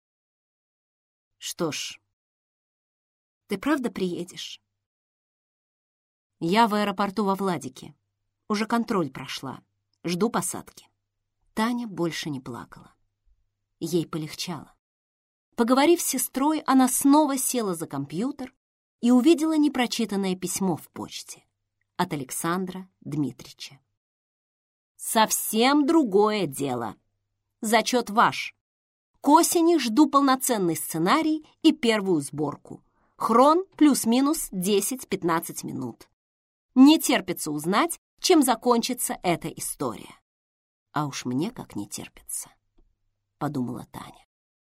Speaker 1: «Что ж, ты правда приедешь?» «Я в аэропорту во Владике. Уже контроль прошла. Жду посадки». Таня больше не плакала. Ей полегчало. Поговорив с сестрой, она снова села за компьютер и увидела непрочитанное письмо в почте от Александра Дмитрича. «Совсем другое дело. Зачет ваш. К осени жду полноценный сценарий и первую сборку. Хрон плюс-минус десять-пятнадцать минут. Не терпится узнать, чем закончится эта история». «А уж мне как не терпится», — подумала Таня.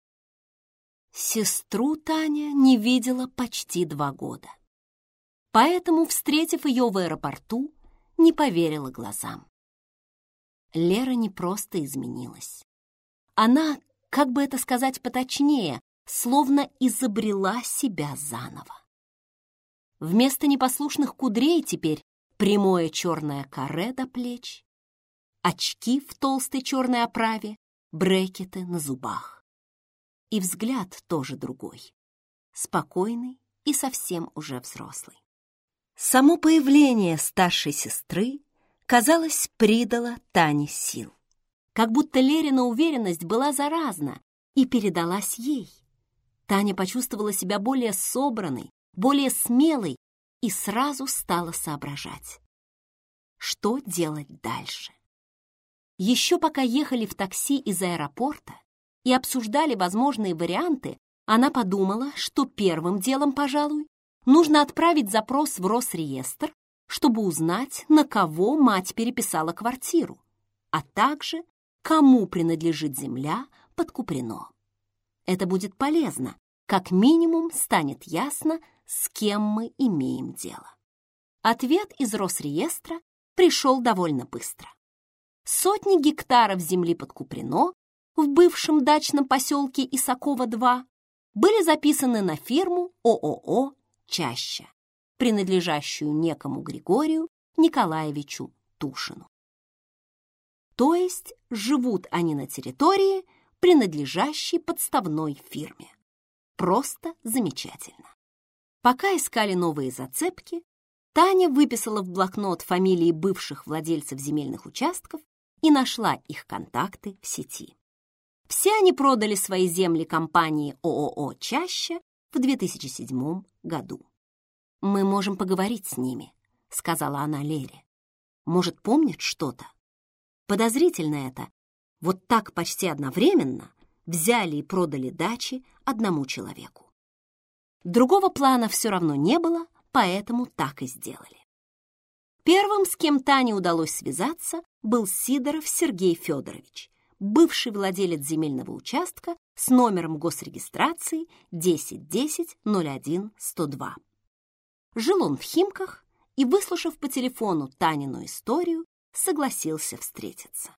Speaker 1: Сестру Таня не видела почти два года. Поэтому, встретив ее в аэропорту, не поверила глазам. Лера не просто изменилась. Она, как бы это сказать поточнее, словно изобрела себя заново. Вместо непослушных кудрей теперь прямое черное каре до плеч, очки в толстой черной оправе, брекеты на зубах. И взгляд тоже другой, спокойный и совсем уже взрослый. Само появление старшей сестры, казалось, придало Тане сил. Как будто Лерина уверенность была заразна и передалась ей. Таня почувствовала себя более собранной, более смелой и сразу стала соображать, что делать дальше. Еще пока ехали в такси из аэропорта и обсуждали возможные варианты, она подумала, что первым делом, пожалуй, нужно отправить запрос в Росреестр, чтобы узнать, на кого мать переписала квартиру, а также кому принадлежит земля под Куприно. Это будет полезно, как минимум станет ясно, с кем мы имеем дело. Ответ из Росреестра пришел довольно быстро. Сотни гектаров земли под Куприно в бывшем дачном поселке Исакова-два были записаны на фирму ООО «Чаща», принадлежащую некому Григорию Николаевичу Тушину. То есть живут они на территории, принадлежащей подставной фирме. Просто замечательно. Пока искали новые зацепки, Таня выписала в блокнот фамилии бывших владельцев земельных участков и нашла их контакты в сети. Все они продали свои земли компании ООО «Чаща» в две тысячи седьмом году. «Мы можем поговорить с ними», — сказала она Лере. «Может, помнят что-то? Подозрительно это. Вот так почти одновременно взяли и продали дачи одному человеку. Другого плана все равно не было, поэтому так и сделали. Первым, с кем Тане удалось связаться, был Сидоров Сергей Федорович, бывший владелец земельного участка с номером госрегистрации десять десять ноль один сто два. Жил он в Химках и, выслушав по телефону Танину историю, согласился встретиться.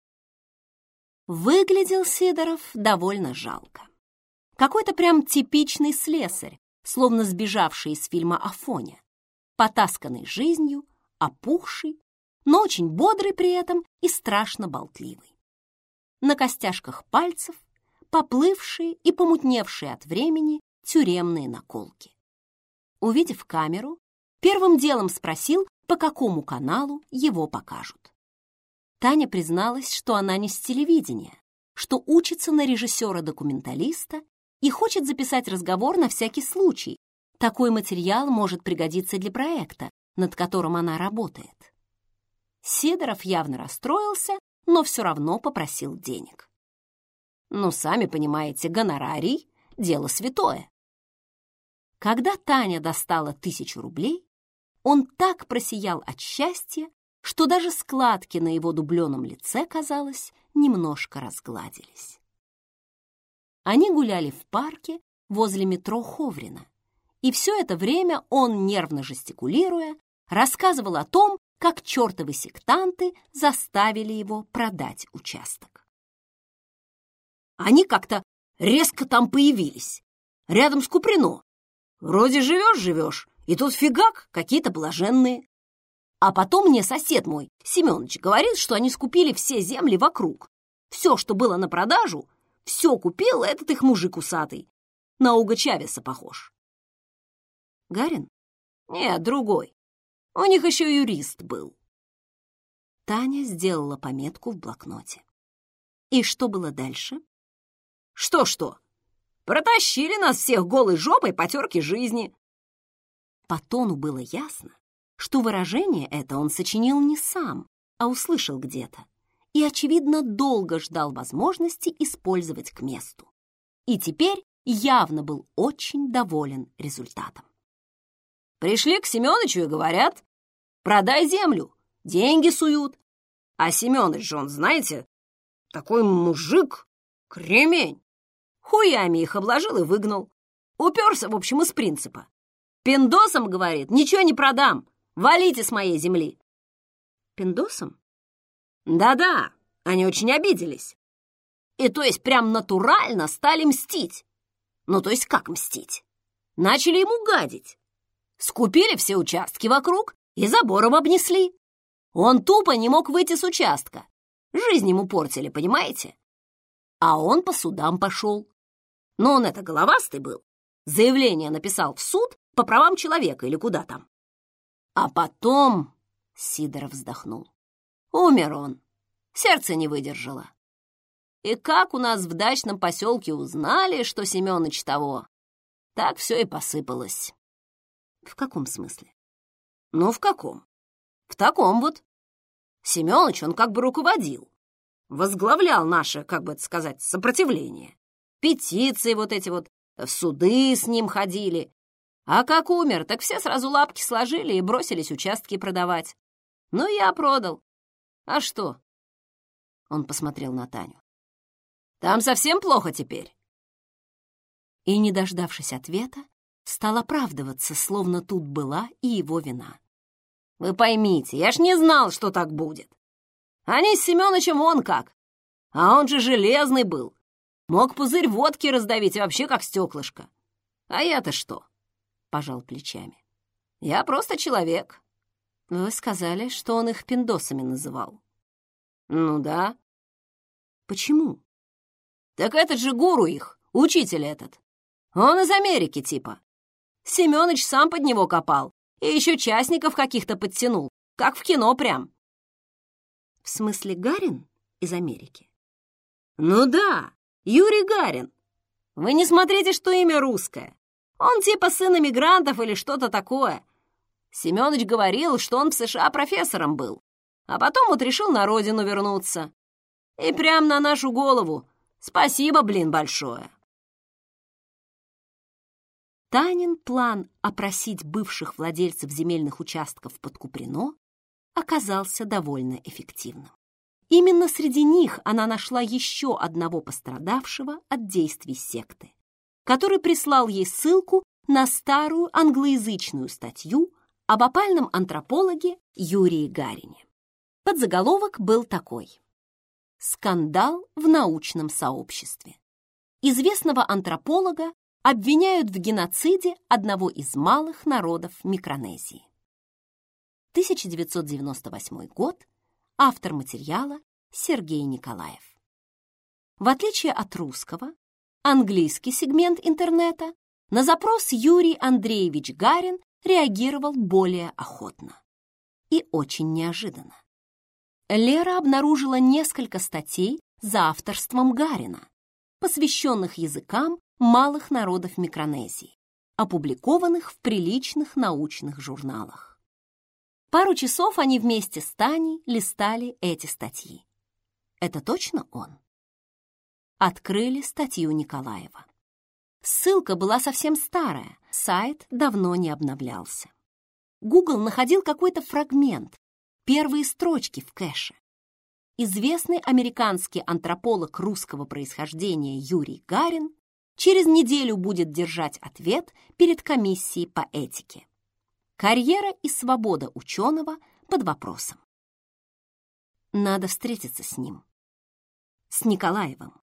Speaker 1: Выглядел Сидоров довольно жалко. Какой-то прям типичный слесарь, словно сбежавший из фильма «Афоня», потасканный жизнью, опухший, но очень бодрый при этом и страшно болтливый. На костяшках пальцев поплывшие и помутневшие от времени тюремные наколки. Увидев камеру, первым делом спросил, по какому каналу его покажут. Таня призналась, что она не с телевидения, что учится на режиссера-документалиста и хочет записать разговор на всякий случай. Такой материал может пригодиться для проекта, над которым она работает. Сидоров явно расстроился, но все равно попросил денег. Ну, сами понимаете, гонорарий — дело святое. Когда Таня достала тысячу рублей, он так просиял от счастья, что даже складки на его дубленом лице, казалось, немножко разгладились. Они гуляли в парке возле метро Ховрино, и все это время он, нервно жестикулируя, рассказывал о том, как чертовы сектанты заставили его продать участок. Они как-то резко там появились, рядом с Куприно. Вроде живешь-живешь, и тут фигак, какие-то блаженные. А потом мне сосед мой, Семёныч, говорит, что они скупили все земли вокруг. Все, что было на продажу, все купил этот их мужик усатый. На Уго Чавеса похож. Гарин? Нет, другой. У них еще юрист был. Таня сделала пометку в блокноте. И что было дальше? Что-что? Протащили нас всех голой жопой по терке жизни. По тону было ясно, что выражение это он сочинил не сам, а услышал где-то, и, очевидно, долго ждал возможности использовать к месту. И теперь явно был очень доволен результатом. Пришли к Семёнычу и говорят: продай землю, деньги суют. А Семёныч же он, знаете, такой мужик, кремень. Хуями их обложил и выгнал. Уперся, в общем, из принципа. Пиндосом, говорит, ничего не продам. Валите с моей земли. Пиндосом? Да-да, они очень обиделись. И то есть прям натурально стали мстить. Ну, то есть как мстить? Начали ему гадить. Скупили все участки вокруг и забором обнесли. Он тупо не мог выйти с участка. Жизнь ему портили, понимаете? А он по судам пошел. Но он это головастый был. Заявление написал в суд по правам человека или куда там. А потом, Сидоров вздохнул, умер он. Сердце не выдержало. И как у нас в дачном поселке узнали, что Семёныч того, так все и посыпалось. В каком смысле? Ну, в каком? В таком вот. Семёныч, он как бы руководил, возглавлял наше, как бы это сказать, сопротивление. Петиции вот эти вот, в суды с ним ходили. А как умер, так все сразу лапки сложили и бросились участки продавать. Ну, я продал. А что? Он посмотрел на Таню. Там совсем плохо теперь? И, не дождавшись ответа, стал оправдываться, словно тут была и его вина. Вы поймите, я ж не знал, что так будет. Они с Семёнычем вон как. А он же железный был. Мог пузырь водки раздавить вообще как стеклышко. А я-то что? Пожал плечами. Я просто человек. Вы сказали, что он их пиндосами называл. Ну да. Почему? Так этот же гуру их, учитель этот. Он из Америки типа. Семёныч сам под него копал и еще частников каких-то подтянул, как в кино прям. В смысле, Гарин из Америки? Ну да, Юрий Гарин. Вы не смотрите, что имя русское. Он типа сын эмигрантов или что-то такое. Семёныч говорил, что он в США профессором был, а потом вот решил на родину вернуться. И прям на нашу голову. Спасибо, блин, большое. Танин план опросить бывших владельцев земельных участков под Куприно оказался довольно эффективным. Именно среди них она нашла еще одного пострадавшего от действий секты, который прислал ей ссылку на старую англоязычную статью об опальном антропологе Юрии Гарине. Подзаголовок был такой: «Скандал в научном сообществе. Известного антрополога обвиняют в геноциде одного из малых народов Микронезии». тысяча девятьсот девяносто восьмой год. Автор материала Сергей Николаев. В отличие от русского, английский сегмент интернета на запрос Юрий Андреевич Гарин реагировал более охотно. И очень неожиданно. Лера обнаружила несколько статей за авторством Гарина, посвященных языкам малых народов Микронезии, опубликованных в приличных научных журналах. Пару часов они вместе с Таней листали эти статьи. Это точно он? Открыли статью Николаева. Ссылка была совсем старая, сайт давно не обновлялся. Google находил какой-то фрагмент, первые строчки в кэше. Известный американский антрополог русского происхождения Юрий Гарин через неделю будет держать ответ перед комиссией по этике. Карьера и свобода ученого под вопросом. Надо встретиться с ним. С Николаевым.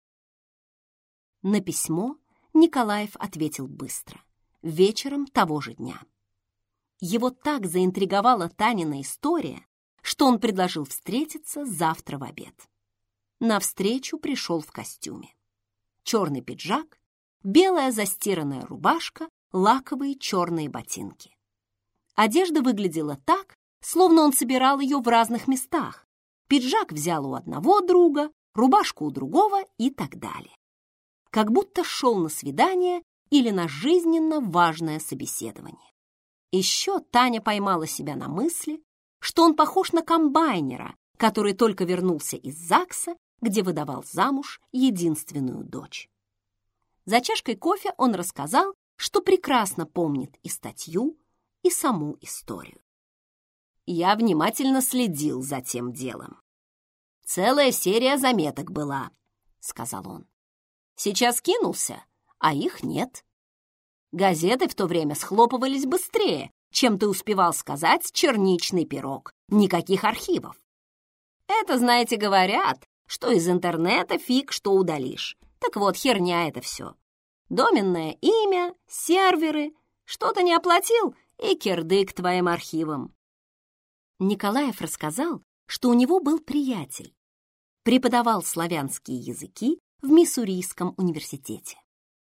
Speaker 1: На письмо Николаев ответил быстро, вечером того же дня. Его так заинтриговала Танина история, что он предложил встретиться завтра в обед. На встречу пришел в костюме. Черный пиджак, белая застиранная рубашка, лаковые черные ботинки. Одежда выглядела так, словно он собирал ее в разных местах. Пиджак взял у одного друга, рубашку у другого и так далее. Как будто шел на свидание или на жизненно важное собеседование. Еще Таня поймала себя на мысли, что он похож на комбайнера, который только вернулся из ЗАГСа, где выдавал замуж единственную дочь. За чашкой кофе он рассказал, что прекрасно помнит и статью, и саму историю. Я внимательно следил за тем делом. Целая серия заметок была, сказал он. Сейчас кинулся, а их нет. Газеты в то время схлопывались быстрее, чем ты успевал сказать черничный пирог. Никаких архивов. Это, знаете, говорят, что из интернета фиг что удалишь. Так вот, херня это все. Доменное имя, серверы, что-то не оплатил — и кирдык твоим архивам. Николаев рассказал, что у него был приятель, преподавал славянские языки в Миссурийском университете.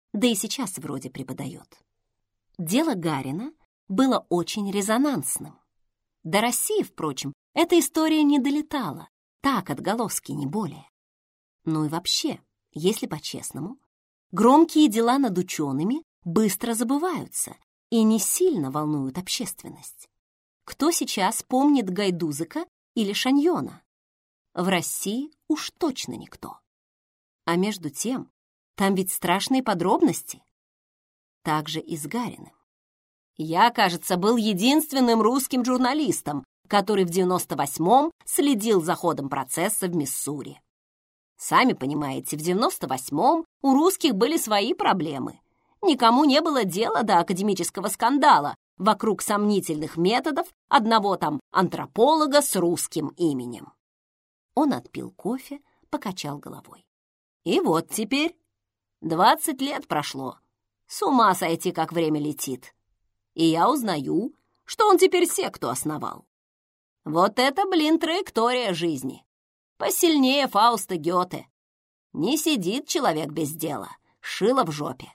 Speaker 1: да и сейчас вроде преподает. Дело Гарина было очень резонансным. До России, впрочем, эта история не долетала, так отголоски, не более. Ну и вообще, если по-честному, громкие дела над учеными быстро забываются и не сильно волнуют общественность. Кто сейчас помнит Гайдузика или Шаньона? В России уж точно никто. А между тем, там ведь страшные подробности. Так же и с Гариным. Я, кажется, был единственным русским журналистом, который в девяносто восьмом следил за ходом процесса в Миссури. Сами понимаете, в девяносто восьмом у русских были свои проблемы. Никому не было дела до академического скандала вокруг сомнительных методов одного там антрополога с русским именем. Он отпил кофе, покачал головой. И вот теперь двадцать лет прошло. С ума сойти, как время летит. И я узнаю, что он теперь секту основал. Вот это, блин, траектория жизни. Посильнее Фауста Гёте. Не сидит человек без дела, шило в жопе.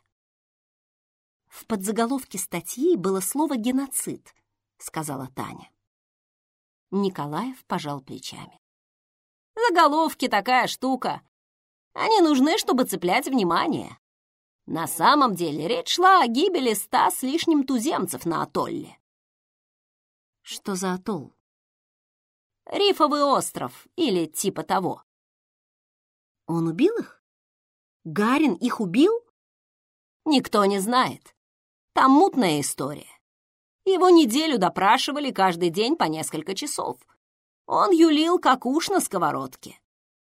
Speaker 1: В подзаголовке статьи было слово «геноцид», сказала Таня. Николаев пожал плечами. Заголовки такая штука. Они нужны, чтобы цеплять внимание. На самом деле речь шла о гибели ста с лишним туземцев на атолле. Что за атолл? Рифовый остров или типа того. Он убил их? Гарин их убил? Никто не знает. Там мутная история. Его неделю допрашивали каждый день по несколько часов. Он юлил, как уж на сковородке.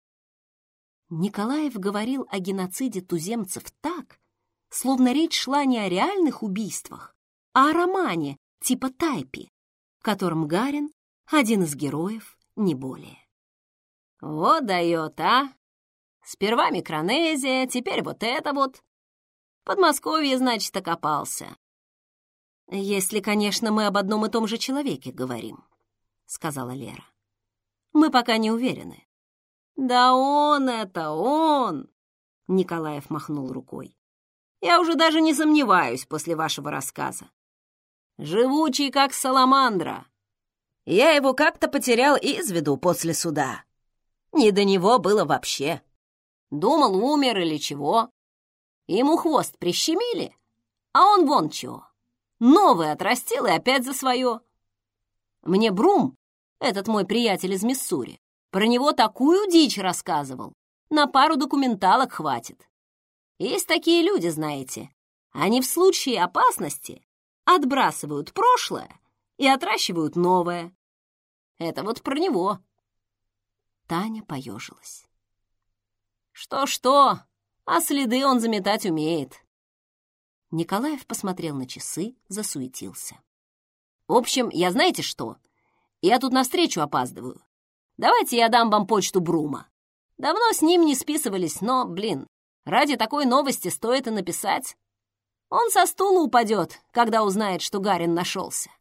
Speaker 1: Николаев говорил о геноциде туземцев так, словно речь шла не о реальных убийствах, а о романе типа «Тайпи», в котором Гарин — один из героев, не более. Вот дает, а! Сперва Микронезия, теперь вот это вот. В Подмосковье, значит, окопался. Если, конечно, мы об одном и том же человеке говорим, сказала Лера. Мы пока не уверены. Да он это, он! Николаев махнул рукой. Я уже даже не сомневаюсь после вашего рассказа. Живучий, как саламандра. Я его как-то потерял из виду после суда. Не до него было вообще. Думал, умер или чего. Ему хвост прищемили, а он вон чего. Новый отрастил и опять за свое. Мне Брум, этот мой приятель из Миссури, про него такую дичь рассказывал. На пару документалок хватит. Есть такие люди, знаете. Они в случае опасности отбрасывают прошлое и отращивают новое. Это вот про него. Таня поежилась. Что-что, а следы он заметать умеет. Николаев посмотрел на часы, засуетился. В общем, я знаете что? Я тут навстречу опаздываю. Давайте я дам вам почту Брума. Давно с ним не списывались, но, блин, ради такой новости стоит и написать. Он со стула упадет, когда узнает, что Гарин нашелся.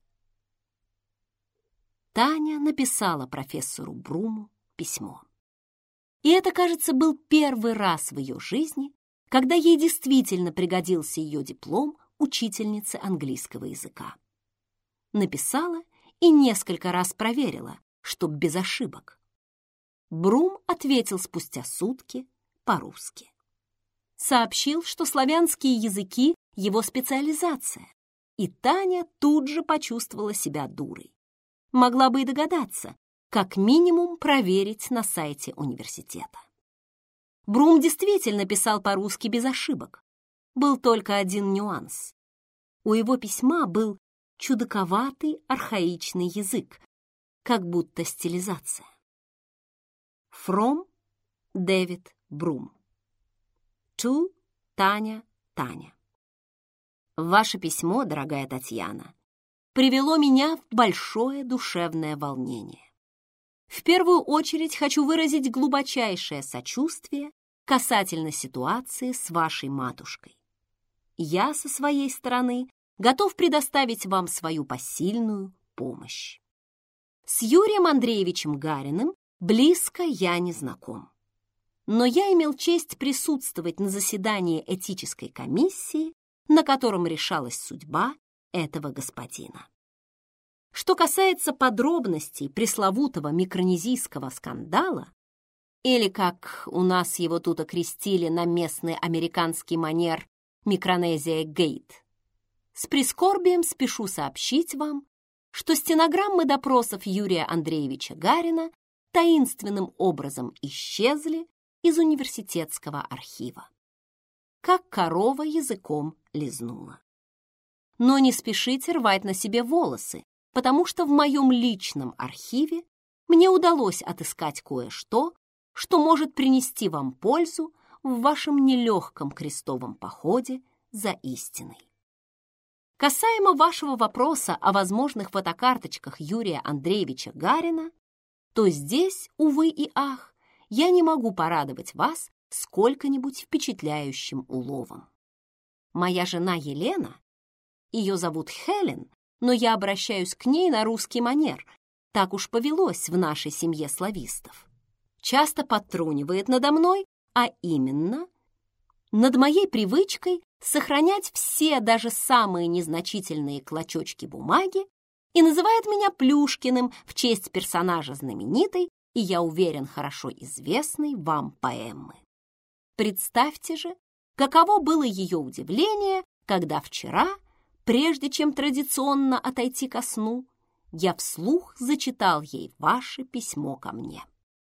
Speaker 1: Таня написала профессору Бруму письмо. И это, кажется, был первый раз в ее жизни, когда ей действительно пригодился ее диплом учительницы английского языка. Написала и несколько раз проверила, чтоб без ошибок. Брум ответил спустя сутки по-русски. Сообщил, что славянские языки — его специализация, и Таня тут же почувствовала себя дурой. Могла бы и догадаться, как минимум проверить на сайте университета. Брум действительно писал по-русски без ошибок. Был только один нюанс. У его письма был чудаковатый архаичный язык, как будто стилизация. From Дэвид Брум. To Таня Таня. Ваше письмо, дорогая Татьяна, привело меня в большое душевное волнение. В первую очередь хочу выразить глубочайшее сочувствие касательно ситуации с вашей матушкой. Я, со своей стороны, готов предоставить вам свою посильную помощь. С Юрием Андреевичем Гариным близко я не знаком. но я имел честь присутствовать на заседании этической комиссии, на котором решалась судьба этого господина. Что касается подробностей пресловутого микронезийского скандала, или, как у нас его тут окрестили на местный американский манер, Микронезия Гейт, с прискорбием спешу сообщить вам, что стенограммы допросов Юрия Андреевича Гарина таинственным образом исчезли из университетского архива. Как корова языком лизнула. Но не спешите рвать на себе волосы, потому что в моем личном архиве мне удалось отыскать кое-что, что может принести вам пользу в вашем нелегком крестовом походе за истиной. Касаемо вашего вопроса о возможных фотокарточках Юрия Андреевича Гарина, то здесь, увы и ах, я не могу порадовать вас сколько-нибудь впечатляющим уловом. Моя жена Елена, ее зовут Хелен, но я обращаюсь к ней на русский манер, так уж повелось в нашей семье славистов, часто подтрунивает надо мной, а именно над моей привычкой сохранять все, даже самые незначительные клочочки бумаги и называет меня Плюшкиным в честь персонажа знаменитой и, я уверен, хорошо известной вам поэмы. Представьте же, каково было ее удивление, когда вчера, прежде чем традиционно отойти ко сну, я вслух зачитал ей ваше письмо ко мне.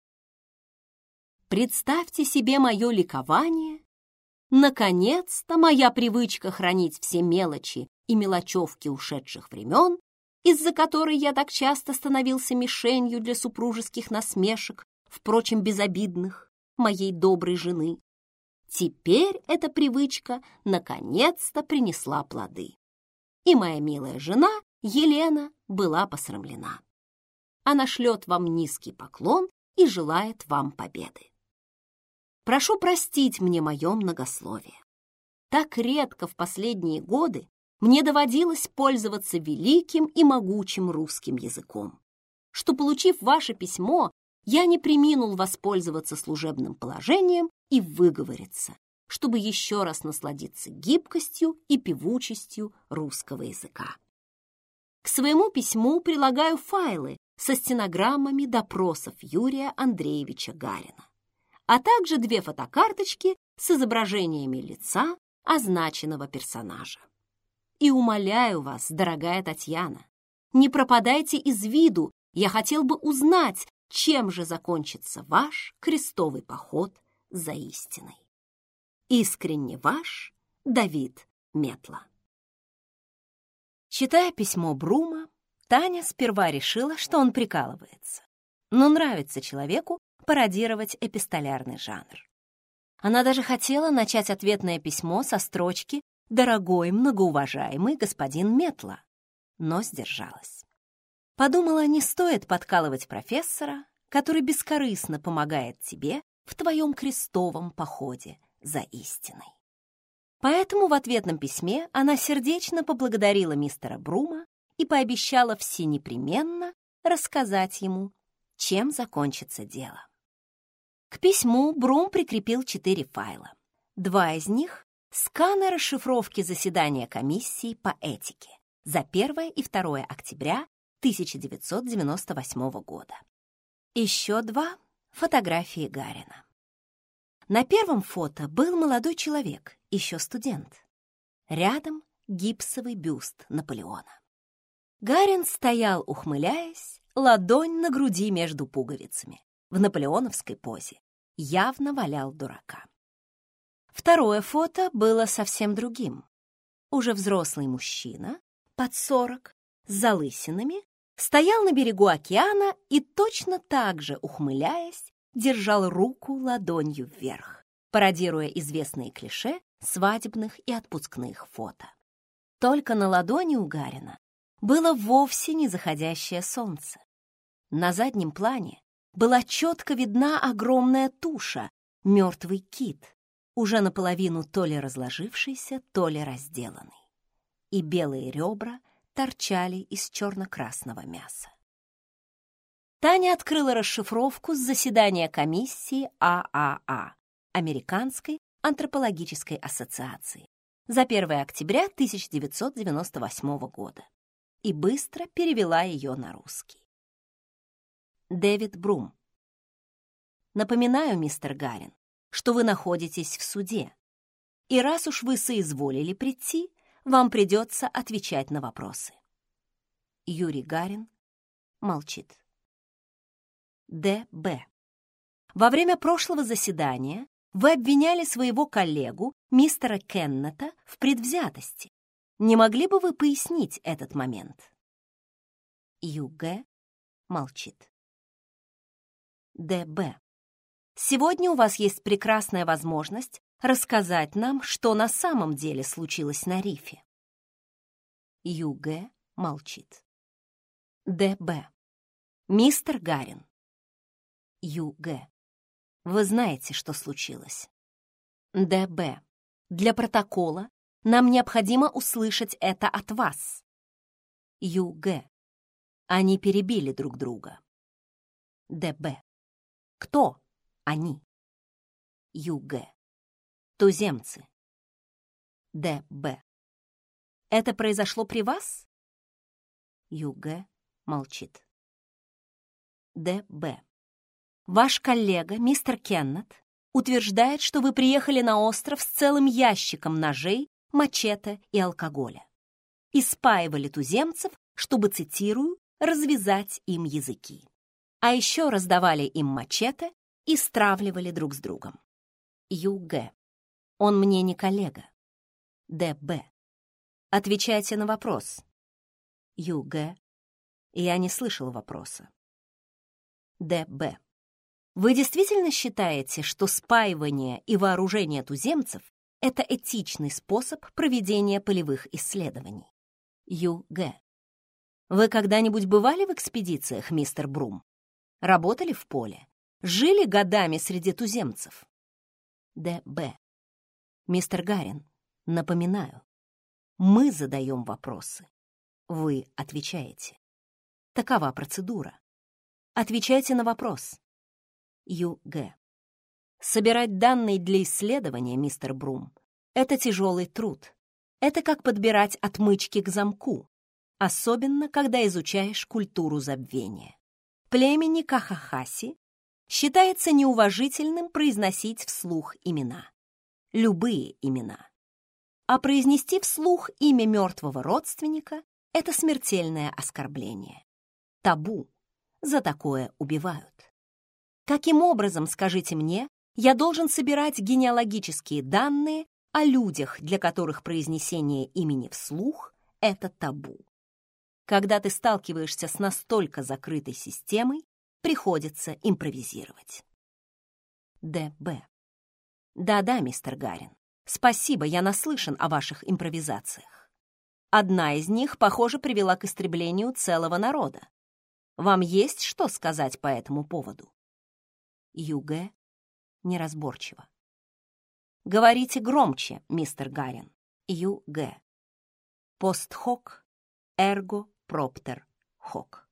Speaker 1: Представьте себе мое ликование. Наконец-то моя привычка хранить все мелочи и мелочевки ушедших времен, из-за которой я так часто становился мишенью для супружеских насмешек, впрочем, безобидных, моей доброй жены. Теперь эта привычка наконец-то принесла плоды. И моя милая жена, Елена, была посрамлена. Она шлет вам низкий поклон и желает вам победы. Прошу простить мне мое многословие. Так редко в последние годы мне доводилось пользоваться великим и могучим русским языком, что, получив ваше письмо, я не преминул воспользоваться служебным положением и выговориться, чтобы еще раз насладиться гибкостью и певучестью русского языка. К своему письму прилагаю файлы со стенограммами допросов Юрия Андреевича Гарина, а также две фотокарточки с изображениями лица означенного персонажа. И умоляю вас, дорогая Татьяна, не пропадайте из виду, я хотел бы узнать, чем же закончится ваш крестовый поход за истиной. Искренне ваш Давид Метла. Читая письмо Брума, Таня сперва решила, что он прикалывается, но нравится человеку пародировать эпистолярный жанр. Она даже хотела начать ответное письмо со строчки «Дорогой, многоуважаемый господин Метла», но сдержалась. Подумала, не стоит подкалывать профессора, который бескорыстно помогает тебе в твоем крестовом походе за истиной. Поэтому в ответном письме она сердечно поблагодарила мистера Брума и пообещала всенепременно рассказать ему, чем закончится дело. К письму Брум прикрепил четыре файла. Два из них — сканы расшифровки заседания комиссии по этике за первое и второе октября тысяча девятьсот девяносто восьмого года. Еще два — фотографии Гарина. На первом фото был молодой человек, еще студент. Рядом гипсовый бюст Наполеона. Гарин стоял, ухмыляясь, ладонь на груди между пуговицами, в наполеоновской позе, явно валял дурака. Второе фото было совсем другим. Уже взрослый мужчина, под сорок, с залысинами, стоял на берегу океана и точно так же, ухмыляясь, держал руку ладонью вверх, пародируя известные клише свадебных и отпускных фото. Только на ладони у Гарина было вовсе не заходящее солнце. На заднем плане была четко видна огромная туша, мертвый кит, уже наполовину то ли разложившийся, то ли разделанный. И белые ребра торчали из черно-красного мяса. Таня открыла расшифровку с заседания комиссии А А А, Американской антропологической ассоциации, за первое октября тысяча девятьсот девяносто восьмого года и быстро перевела ее на русский. Дэвид Брум. Напоминаю, мистер Гарин, что вы находитесь в суде, и раз уж вы соизволили прийти, вам придется отвечать на вопросы. Юрий Гарин молчит. Д Б. Во время прошлого заседания вы обвиняли своего коллегу, мистера Кеннета, в предвзятости. Не могли бы вы пояснить этот момент? Ю Г молчит. Д Б. Сегодня у вас есть прекрасная возможность рассказать нам, что на самом деле случилось на рифе. Ю Г молчит. Д Б. Мистер Гарин. Ю Г. Вы знаете, что случилось. Д Б. Для протокола нам необходимо услышать это от вас. Ю Г. Они перебили друг друга. Д Б. Кто они? Ю Г. Туземцы. Д Б. Это произошло при вас? Ю Г молчит. Д Б. Ваш коллега, мистер Кеннет, утверждает, что вы приехали на остров с целым ящиком ножей, мачете и алкоголя и спаивали туземцев, чтобы, цитирую, развязать им языки. А еще раздавали им мачете и стравливали друг с другом. Ю Г. Он мне не коллега. Д Б. Отвечайте на вопрос. Ю Г. Я не слышал вопроса. Д Б. Вы действительно считаете, что спаивание и вооружение туземцев — это этичный способ проведения полевых исследований? Ю Г. Вы когда-нибудь бывали в экспедициях, мистер Брум? Работали в поле? Жили годами среди туземцев? Д Б. Мистер Гарин, напоминаю, мы задаем вопросы. Вы отвечаете. Такова процедура. Отвечайте на вопрос. Ю Г. Собирать данные для исследования, мистер Брум, это тяжелый труд. Это как подбирать отмычки к замку, особенно когда изучаешь культуру забвения. В племени Кахахаси считается неуважительным произносить вслух имена. Любые имена. А произнести вслух имя мертвого родственника — это смертельное оскорбление. Табу. За такое убивают. Каким образом, скажите мне, я должен собирать генеалогические данные о людях, для которых произнесение имени вслух — это табу? Когда ты сталкиваешься с настолько закрытой системой, приходится импровизировать. Д Б. Да-да, мистер Гарин, спасибо, я наслышан о ваших импровизациях. Одна из них, похоже, привела к истреблению целого народа. Вам есть что сказать по этому поводу? Ю Г неразборчиво. Говорите громче, мистер Гарин. Ю Г. Пост хок, эрго проптер хок.